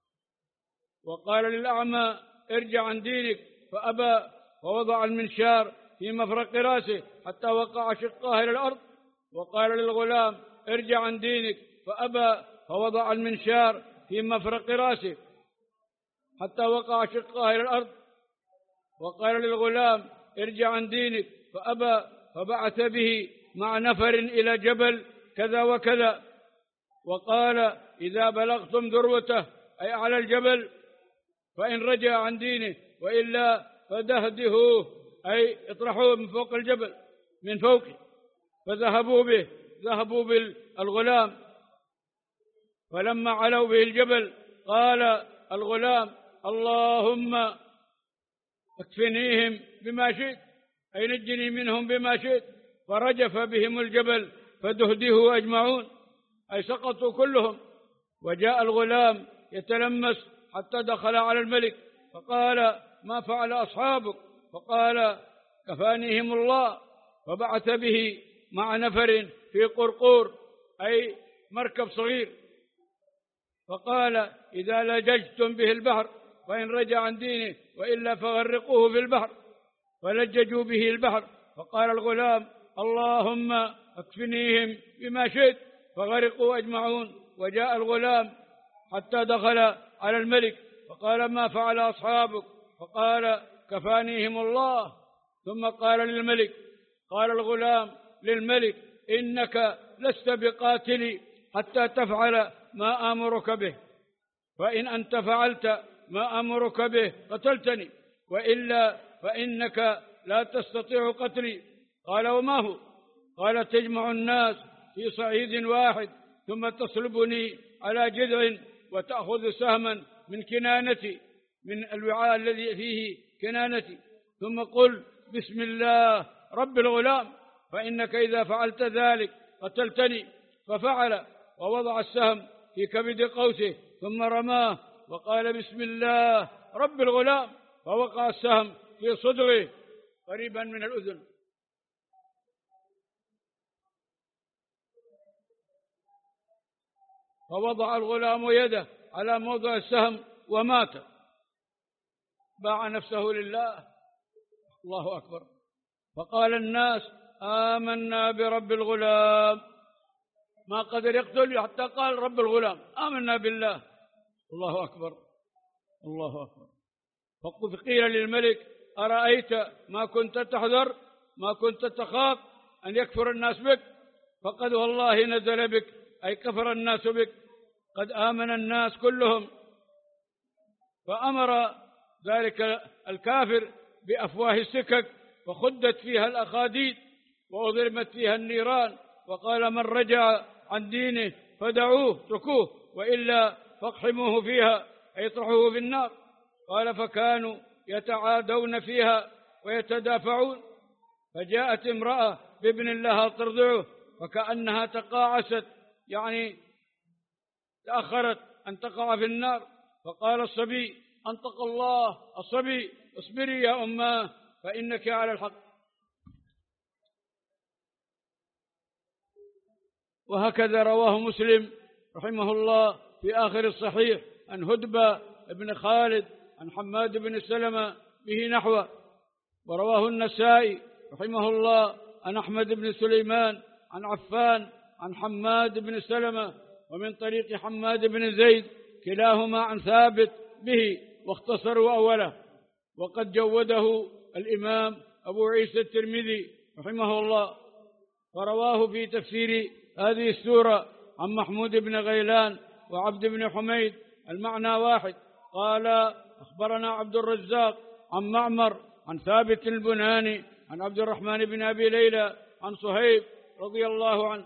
وقال للأعمى: ارجع عن دينك، فأبى، فوضع المنشار في مفرق رأسه حتى وقع شقاه إلى الأرض. وقال للغلام: ارجع عن دينك، فأبى، فوضع المنشار في مفرق رأسه حتى وقع شقاه إلى الأرض. وقال للغلام: ارجع عن دينك، فأبى، فبعث به مع نفر إلى جبل كذا وكذا. وقال: إذا بلغتم ذروته، أي على الجبل، فإن رجع عن دينه، وإلا فدهدهوه، أي اطرحوه من فوق الجبل، من فوقه. فذهبوا به، ذهبوا بالغلام. فلما علوا به الجبل قال الغلام: اللهم اكفنيهم بما شئت، أي نجني منهم بما شئت. فرجف بهم الجبل فدهدهوا أجمعون، أي سقطوا كلهم. وجاء الغلام يتلمس حتى دخل على الملك، فقال: ما فعل أصحابك؟ فقال: كفانيهم الله. فبعث به مع نفر في قرقور، أي مركب صغير. فقال: إذا لججتم به البحر فإن رجع عن دينه، وإلا فغرقوه في البحر. فلججوا به البحر. فقال الغلام: اللهم اكفنيهم بما شئت. فغرقوا أجمعون. وجاء الغلام حتى دخل على الملك، فقال: ما فعل أصحابك؟ فقال: كفانيهم الله. ثم قال للملك، قال الغلام للملك: إنك لست بقاتلي حتى تفعل ما آمرك به، فإن أنت فعلت ما أمرك به قتلتني، وإلا فإنك لا تستطيع قتلي. قال: وما هو؟ قال: تجمع الناس في صعيد واحد، ثم تصلبني على جذع وتأخذ سهما من كنانتي، من الوعاء الذي فيه كنانتي، ثم قل بسم الله رب الغلام، فإنك إذا فعلت ذلك قتلتني. ففعل ووضع السهم في كبد قوسه ثم رماه وقال بسم الله رب الغلام، فوقع السهم في صدغه قريبا من الأذن. فوضع الغلام يده على موضع السهم ومات، باع نفسه لله. الله أكبر. فقال الناس آمنا برب الغلام، ما قدر يقتل حتى قال رب الغلام، آمنا بالله. الله أكبر، الله أكبر. فقيل للملك أرأيت ما كنت تحذر، ما كنت تخاف أن يكفر الناس بك، فقد والله نزل بك، أي كفر الناس بك، قد آمن الناس كلهم. فأمر ذلك الكافر بأفواه السكك، فخدت فيها الأخاديد وأضرمت فيها النيران، وقال من رجع عن دينه فدعوه اتركوه، وإلا فاقحموه فيها، أي اطرحوه في النار. قال فكانوا يتعادون فيها ويتدافعون، فجاءت امرأة بابن لها ترضعه، فكأنها تقاعست، يعني تأخرت أن تقع في النار. فقال الصبي أنطق الله الصبي اصبري يا أماه فإنك على الحق. وهكذا رواه مسلم رحمه الله في آخر الصحيح عن هدبة بن خالد عن حماد بن سلمة به نحوه. ورواه النسائي رحمه الله عن أحمد بن سليمان عن عفان عن حماد بن سلمة ومن طريق حماد بن زيد كلاهما عن ثابت به، واختصروا أوله. وقد جوده الإمام أبو عيسى الترمذي رحمه الله، فرواه في تفسير هذه السورة عن محمود بن غيلان وعبد بن حميد المعنى واحد. قال أخبرنا عبد الرزاق عن معمر عن ثابت البناني عن عبد الرحمن بن أبي ليلى عن صهيب رضي الله عنه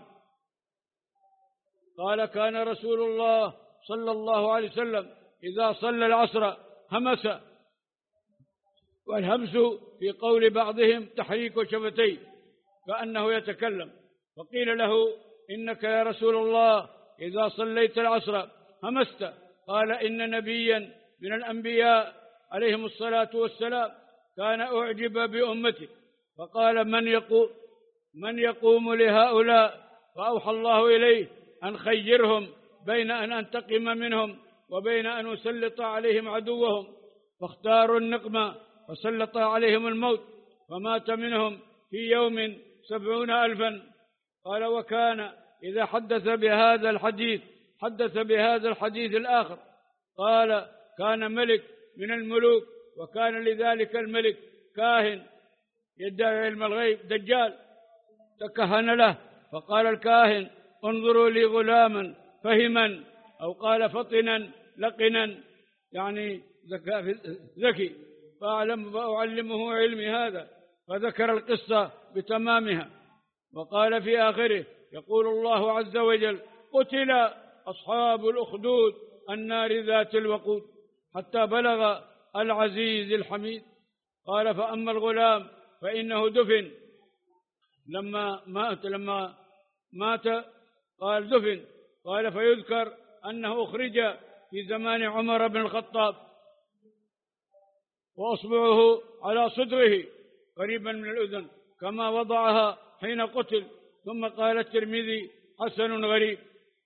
قال كان رسول الله صلى الله عليه وسلم إذا صلى العصر همس، والهمس في قول بعضهم تحريك شفتيه كأنه يتكلم. فقيل له إنك يا رسول الله إذا صليت العصر همست. قال إن نبيا من الأنبياء عليهم الصلاة والسلام كان أعجب بأمته، فقال من يقوم, من يقوم لهؤلاء؟ فأوحى الله إليه أن خيرهم بين أن أنتقم منهم وبين أن أسلط عليهم عدوهم، فاختاروا النقمة فسلط عليهم الموت، فمات منهم في يوم سبعون ألفا. قال وكان إذا حدث بهذا الحديث حدث بهذا الحديث الآخر. قال كان ملك من الملوك، وكان لذلك الملك كاهن يدعي علم الغيب دجال، تكهن له، فقال الكاهن انظروا لي غلاما فهما، أو قال فطنا لقنا، يعني ذكي، فأعلم فأعلمه علمي هذا. فذكر القصة بتمامها، وقال في آخره يقول الله عز وجل قتل أصحاب الأخدود النار ذات الوقود، حتى بلغ العزيز الحميد. قال فأما الغلام فإنه دفن لما مات لما مات قال دفن. قال فيذكر أنه أخرج في زمان عمر بن الخطاب وأصبعه على صدره قريبا من الأذن كما وضعها حين قتل. ثم قال الترمذي حسن غريب.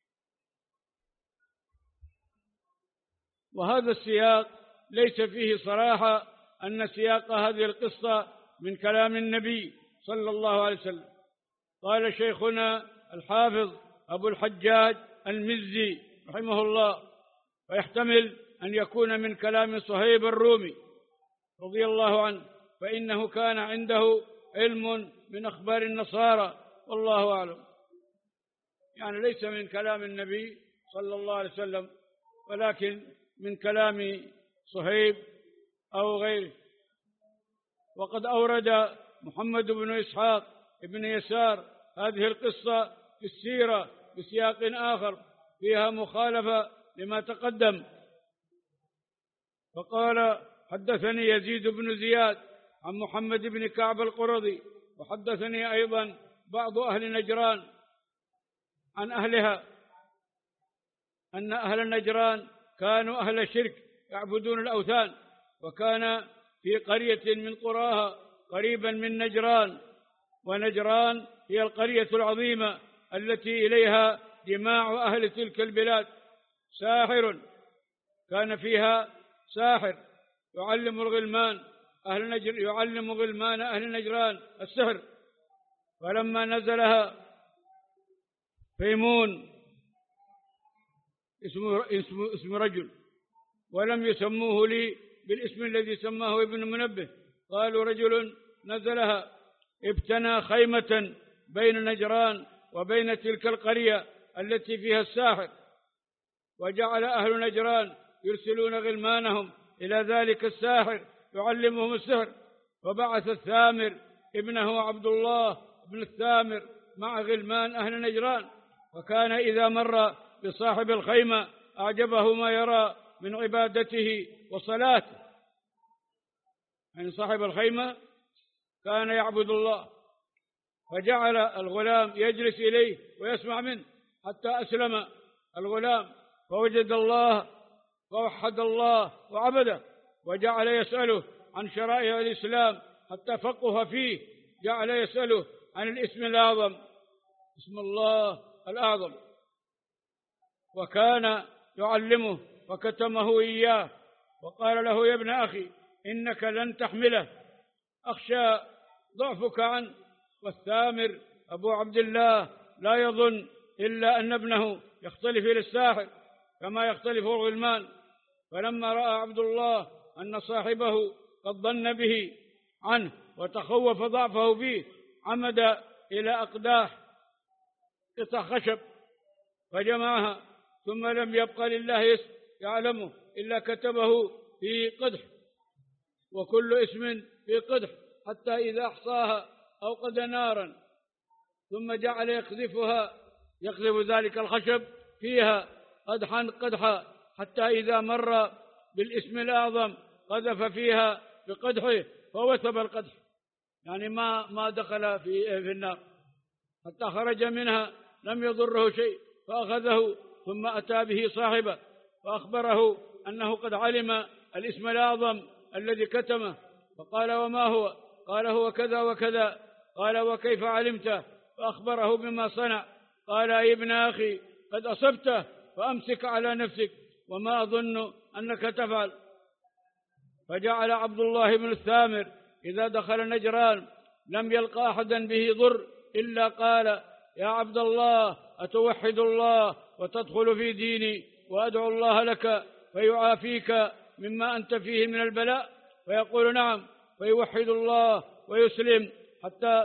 وهذا السياق ليس فيه صراحة أن سياق هذه القصة من كلام النبي صلى الله عليه وسلم. قال شيخنا الحافظ أبو الحجاج المزي رحمه الله ويحتمل أن يكون من كلام صهيب الرومي رضي الله عنه، فإنه كان عنده علم من أخبار النصارى والله أعلم. يعني ليس من كلام النبي صلى الله عليه وسلم، ولكن من كلام صهيب أو غيره. وقد أورد محمد بن إسحاق ابن يسار هذه القصة في السيرة بسياق آخر فيها مخالفة لما تقدم. فقال: حدثني يزيد بن زياد عن محمد بن كعب القرظي، وحدثني أيضا بعض أهل نجران عن أهلها أن أهل نجران كانوا أهل شرك يعبدون الأوثان، وكان في قرية من قراها قريبا من نجران، ونجران هي القرية العظيمة التي إليها جماع أهل تلك البلاد. ساحر كان فيها ساحر يعلم الغلمان أهل نجر يعلم غلمان أهل نجران السحر. فلما نزلها فيمون اسم, اسم, اسم رجل، ولم يسموه لي بالاسم الذي سماه ابن منبه، قالوا رجل نزلها ابتنى خيمة بين نجران وبين تلك القرية التي فيها الساحر، وجعل أهل نجران يرسلون غلمانهم إلى ذلك الساحر يعلمهم السحر. وبعث الثامر ابنه عبد الله بن الثامر مع غلمان أهل نجران، وكان إذا مر بصاحب الخيمة أعجبه ما يرى من عبادته وصلاته. يعني صاحب الخيمة كان يعبد الله، فجعل الغلام يجلس إليه ويسمع منه حتى أسلم الغلام فوجد الله ووحد الله وعبده، وجعل يسأله عن شرائع الإسلام حتى فقه فيه. جعل يسأله عن الاسم الأعظم، اسم الله الأعظم، وكان يعلمه وكتمه إياه، وقال له: يا ابن أخي إنك لن تحمله، أخشى ضعفك عنه. والثامر أبو عبد الله لا يظن إلا أن ابنه يختلف إلى الساحر كما يختلف الغلمان. فلما رأى عبد الله أن صاحبه قد ظن به عنه وتخوف ضعفه فيه، عمد إلى أقداح قطع خشب فجمعها، ثم لم يبق لله اسم يعلمه إلا كتبه في قدح، وكل اسم في قدح، حتى إذا أحصاها أوقد نارا، ثم جعل يقذفها يقذف ذلك الخشب فيها قدحا قدحا، حتى إذا مر بالاسم الأعظم قذف فيها بقدحه فوثب القدح، يعني ما ما دخل في في النار حتى خرج منها لم يضره شيء. فأخذه ثم أتى به صاحبه فأخبره أنه قد علم الاسم الأعظم الذي كتمه، فقال: وما هو؟ قال: هو كذا وكذا. قال: وكيف علمته؟ فأخبره بما صنع. قال: أي ابن أخي قد أصبته، فأمسك على نفسك، وما أظن أنك تفعل. فجعل عبد الله بن الثامر إذا دخل نجران لم يلقى أحدا به ضر إلا قال: يا عبد الله أتوحد الله وتدخل في ديني وأدعو الله لك فيعافيك مما أنت فيه من البلاء؟ فيقول: نعم، فيوحد الله ويسلم حتى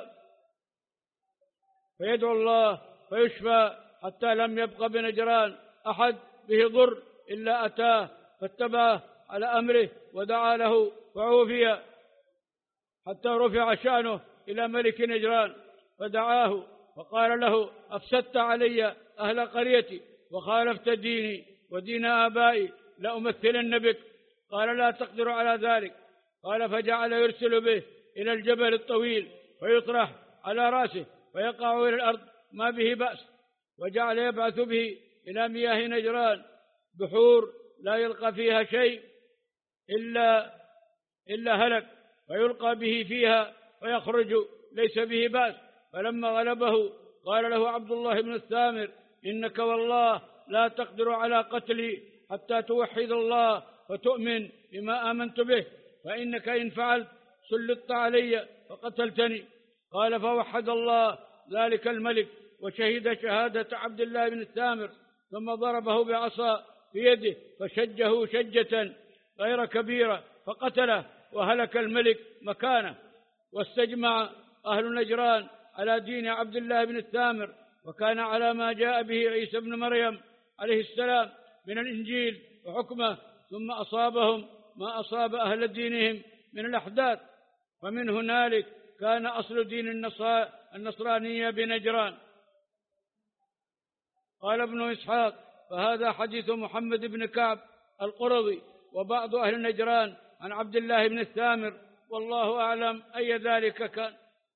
فيدعو الله فيشفى، حتى لم يبق بنجران أحد به ضر إلا أتاه فاتبعه على أمره ودعا له وعوفي، حتى رفع شأنه إلى ملك نجران فدعاه وقال له: أفسدت علي أهل قريتي وخالفت ديني ودين آبائي، لأمثلن بك. قال: لا تقدر على ذلك. قال: فجعل يرسل به إلى الجبل الطويل فيطرح على رأسه فيقع إلى الأرض ما به بأس، وجعل يبعث به إلى مياه نجران بحور لا يلقى فيها شيء إلا إلا هلك، فيلقى به فيها فيخرج ليس به بأس. فلما غلبه قال له عبد الله بن الثامر: إنك والله لا تقدر على قتلي حتى توحد الله وتؤمن بما آمنت به، فإنك إن فعلت سلطت علي فقتلتني. قال: فوحد الله ذلك الملك وشهد شهادة عبد الله بن الثامر، ثم ضربه بعصا في يده فشجه شجة غير كبيرة فقتله، وهلك الملك مكانه. واستجمع أهل نجران على دين عبد الله بن الثامر، وكان على ما جاء به عيسى بن مريم عليه السلام من الإنجيل وحكمه، ثم أصابهم ما أصاب أهل دينهم من الأحداث. ومن هنالك كان أصل دين النصرانية بنجران. قال ابن إسحاق: فهذا حديث محمد بن كعب القرظي وبعض أهل نجران عن عبد الله بن الثامر، والله أعلم أي ذلك كان.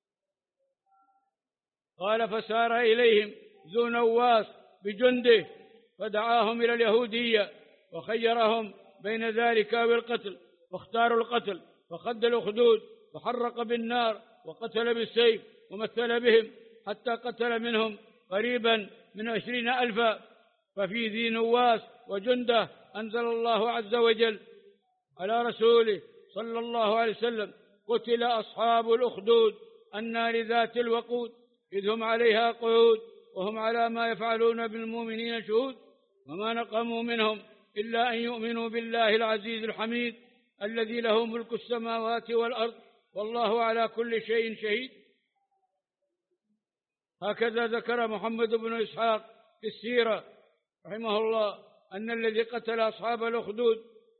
قال: فسار إليهم ذو نواس بجنده فدعاهم إلى اليهودية وخيرهم بين ذلك والقتل، فاختاروا القتل، فخد الأخدود فحرق بالنار وقتل بالسيف ومثل بهم حتى قتل منهم قريبا من عشرين ألفا. ففي ذي نواس وجنده أنزل الله عز وجل على رسوله صلى الله عليه وسلم: قتل أصحاب الأخدود النار ذات الوقود إذ هم عليها قعود وهم على ما يفعلون بالمؤمنين شهود وما نقموا منهم إلا أن يؤمنوا بالله العزيز الحميد الذي له ملك السماوات والأرض والله على كل شيء شهيد. هكذا ذكر محمد بن إسحاق في السيرة رحمه الله أن الذي قتل أصحاب الأخدود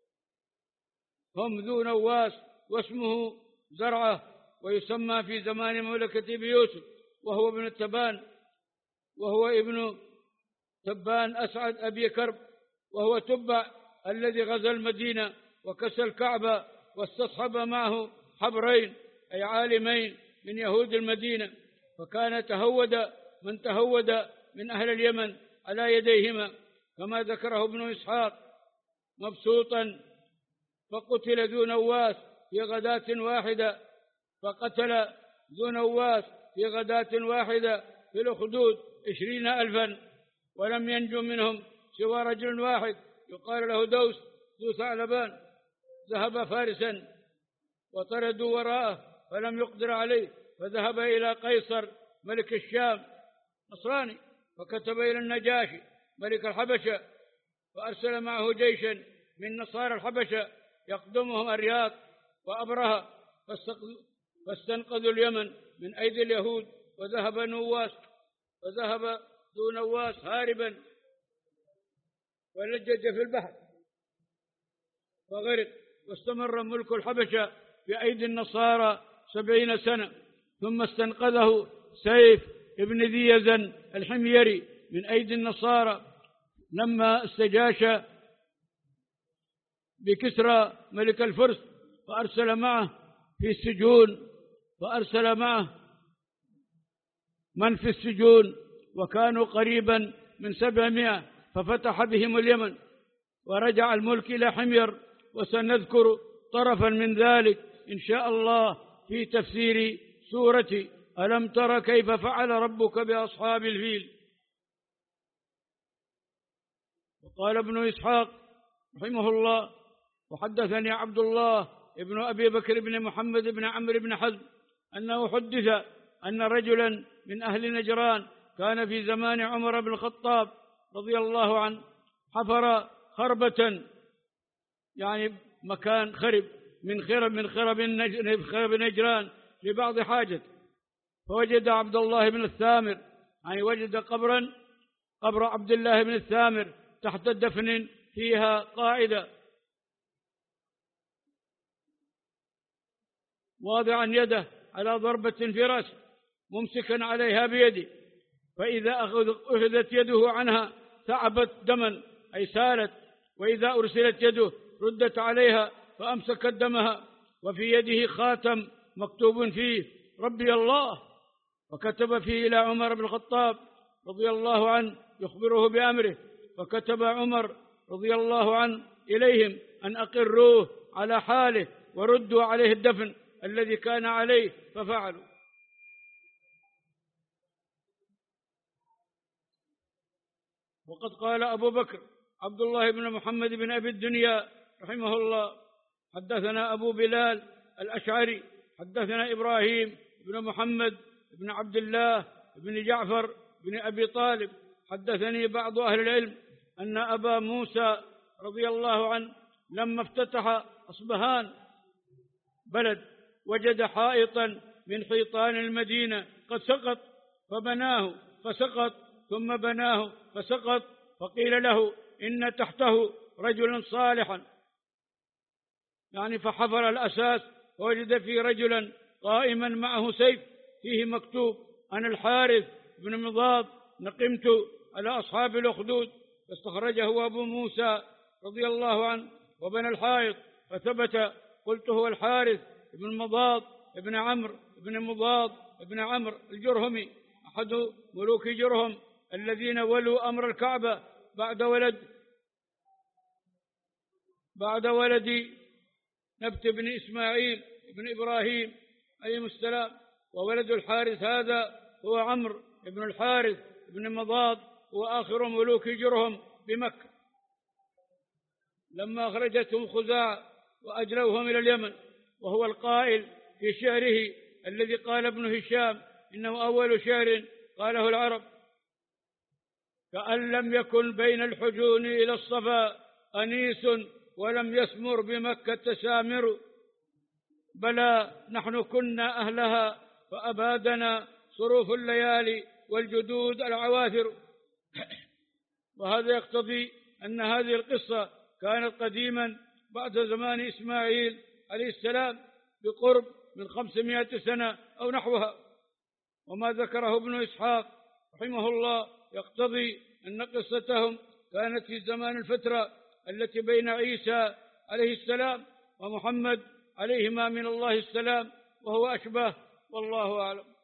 هم ذو نواس واسمه زرعة، ويسمى في زمان مملكة بيوسف، وهو ابن تبان وهو ابن تبان أسعد أبي كرب، وهو تبع الذي غزا المدينة وكسى الكعبة واستصحب معه حبرين أي عالمين من يهود المدينة، فكان تهود من تهود من أهل اليمن على يديهما كما ذكره ابن إسحاق مبسوطا. فقتل ذو نواس في غداة واحدة فقتل ذو نواس في غداة واحدة في الأخدود عشرين ألفا، ولم ينجو منهم سوى رجل واحد يقال له دوس ذو ثعلبان، ذهب فارسا وطردوا وراءه فلم يقدر عليه، فذهب إلى قيصر ملك الشام نصراني فكتب إلى النجاشي ملك الحبشة، فأرسل معه جيشا من نصارى الحبشة يقدمهم الرياض وأبرهة، فاستنقذوا اليمن من أيدي اليهود، وذهب نواس وذهب ذو نواس هاربا ولجج في البحر فغرق، واستمر ملك الحبشة في أيدي النصارى سبعين سنة، ثم استنقذه سيف ابن ذي يزن الحميري من أيدي النصارى لما استجاش بكسرى ملك الفرس، فأرسل معه في السجون فأرسل معه من في السجون وكانوا قريبا من سبعمائة، ففتح بهم اليمن ورجع الملك إلى حمير، وسنذكر طرفا من ذلك إن شاء الله في تفسير سورة ألم تر كيف فعل ربك بأصحاب الفيل. وقال ابن إسحاق رحمه الله: وحدثني عبد الله ابن أبي بكر بن محمد بن عمرو بن حزم أنه حدث أن رجلا من أهل نجران كان في زمان عمر بن الخطاب رضي الله عنه حفر خربة، يعني مكان خرب من خرب من خرب نجران لبعض حاجة، فوجد عبد الله بن الثامر، يعني وجد قبرا قبر عبد الله بن الثامر تحت دفن فيها قاعدة واضعا يده على ضربة في رأسه ممسكا عليها بيده، فإذا أخذت يده عنها ثعبت دما أي سالت، وإذا أرسلت يده ردت عليها فأمسكت دمها، وفي يده خاتم مكتوب فيه ربي الله، وكتب فيه إلى عمر بن الخطاب رضي الله عنه يخبره بأمره، فكتب عمر رضي الله عنه إليهم أن أقروه على حاله وردوا عليه الدفن الذي كان عليه، ففعلوا. وقد قال أبو بكر عبد الله بن محمد بن أبي الدنيا رحمه الله: حدثنا أبو بلال الأشعري حدثنا إبراهيم بن محمد بن عبد الله بن جعفر بن أبي طالب حدثني بعض أهل العلم أن أبا موسى رضي الله عنه لما افتتح أصبهان بلد وجد حائطا من حيطان المدينة قد سقط فبناه فسقط ثم بناه فسقط، فقيل له إن تحته رجلا صالحا، يعني فحفر الأساس ووجد فيه رجلا قائما معه سيف فيه مكتوب: أنا الحارث بن مضاد نقمت على أصحاب الأخدود فاستخرجه أبو موسى رضي الله عنه وبنى الحائط فثبت. قلت هو الحارث بن مضاد ابن عمرو بن مضاد ابن عمرو الجرهمي أحد ملوك جرهم الذين ولوا أمر الكعبة بعد ولد بعد ولد نبت بن إسماعيل بن إبراهيم عليهم السلام. وولد الحارث هذا هو عمرو بن الحارث بن مضاد، هو آخر ملوك جرهم بمكة. لما أخرجتهم خزاعة وأجلوهم إلى اليمن، وهو القائل في شعره الذي قال ابن هشام إنه أول شعر قاله العرب: كأن لم يكن بين الحجون إلى الصفا أنيس ولم يسمر بمكة سامر، بلى نحن كنا أهلها فأبادنا صروف الليالي والجدود العواثر. وهذا يقتضي أن هذه القصة كانت قديما بعد زمان إسماعيل عليه السلام بقرب من خمسمائة سنة أو نحوها. وما ذكره ابن إسحاق رحمه الله يقتضي أن قصتهم كانت في زمان الفترة التي بين عيسى عليه السلام ومحمد عليهما من الله السلام، وهو أشبه، والله أعلم.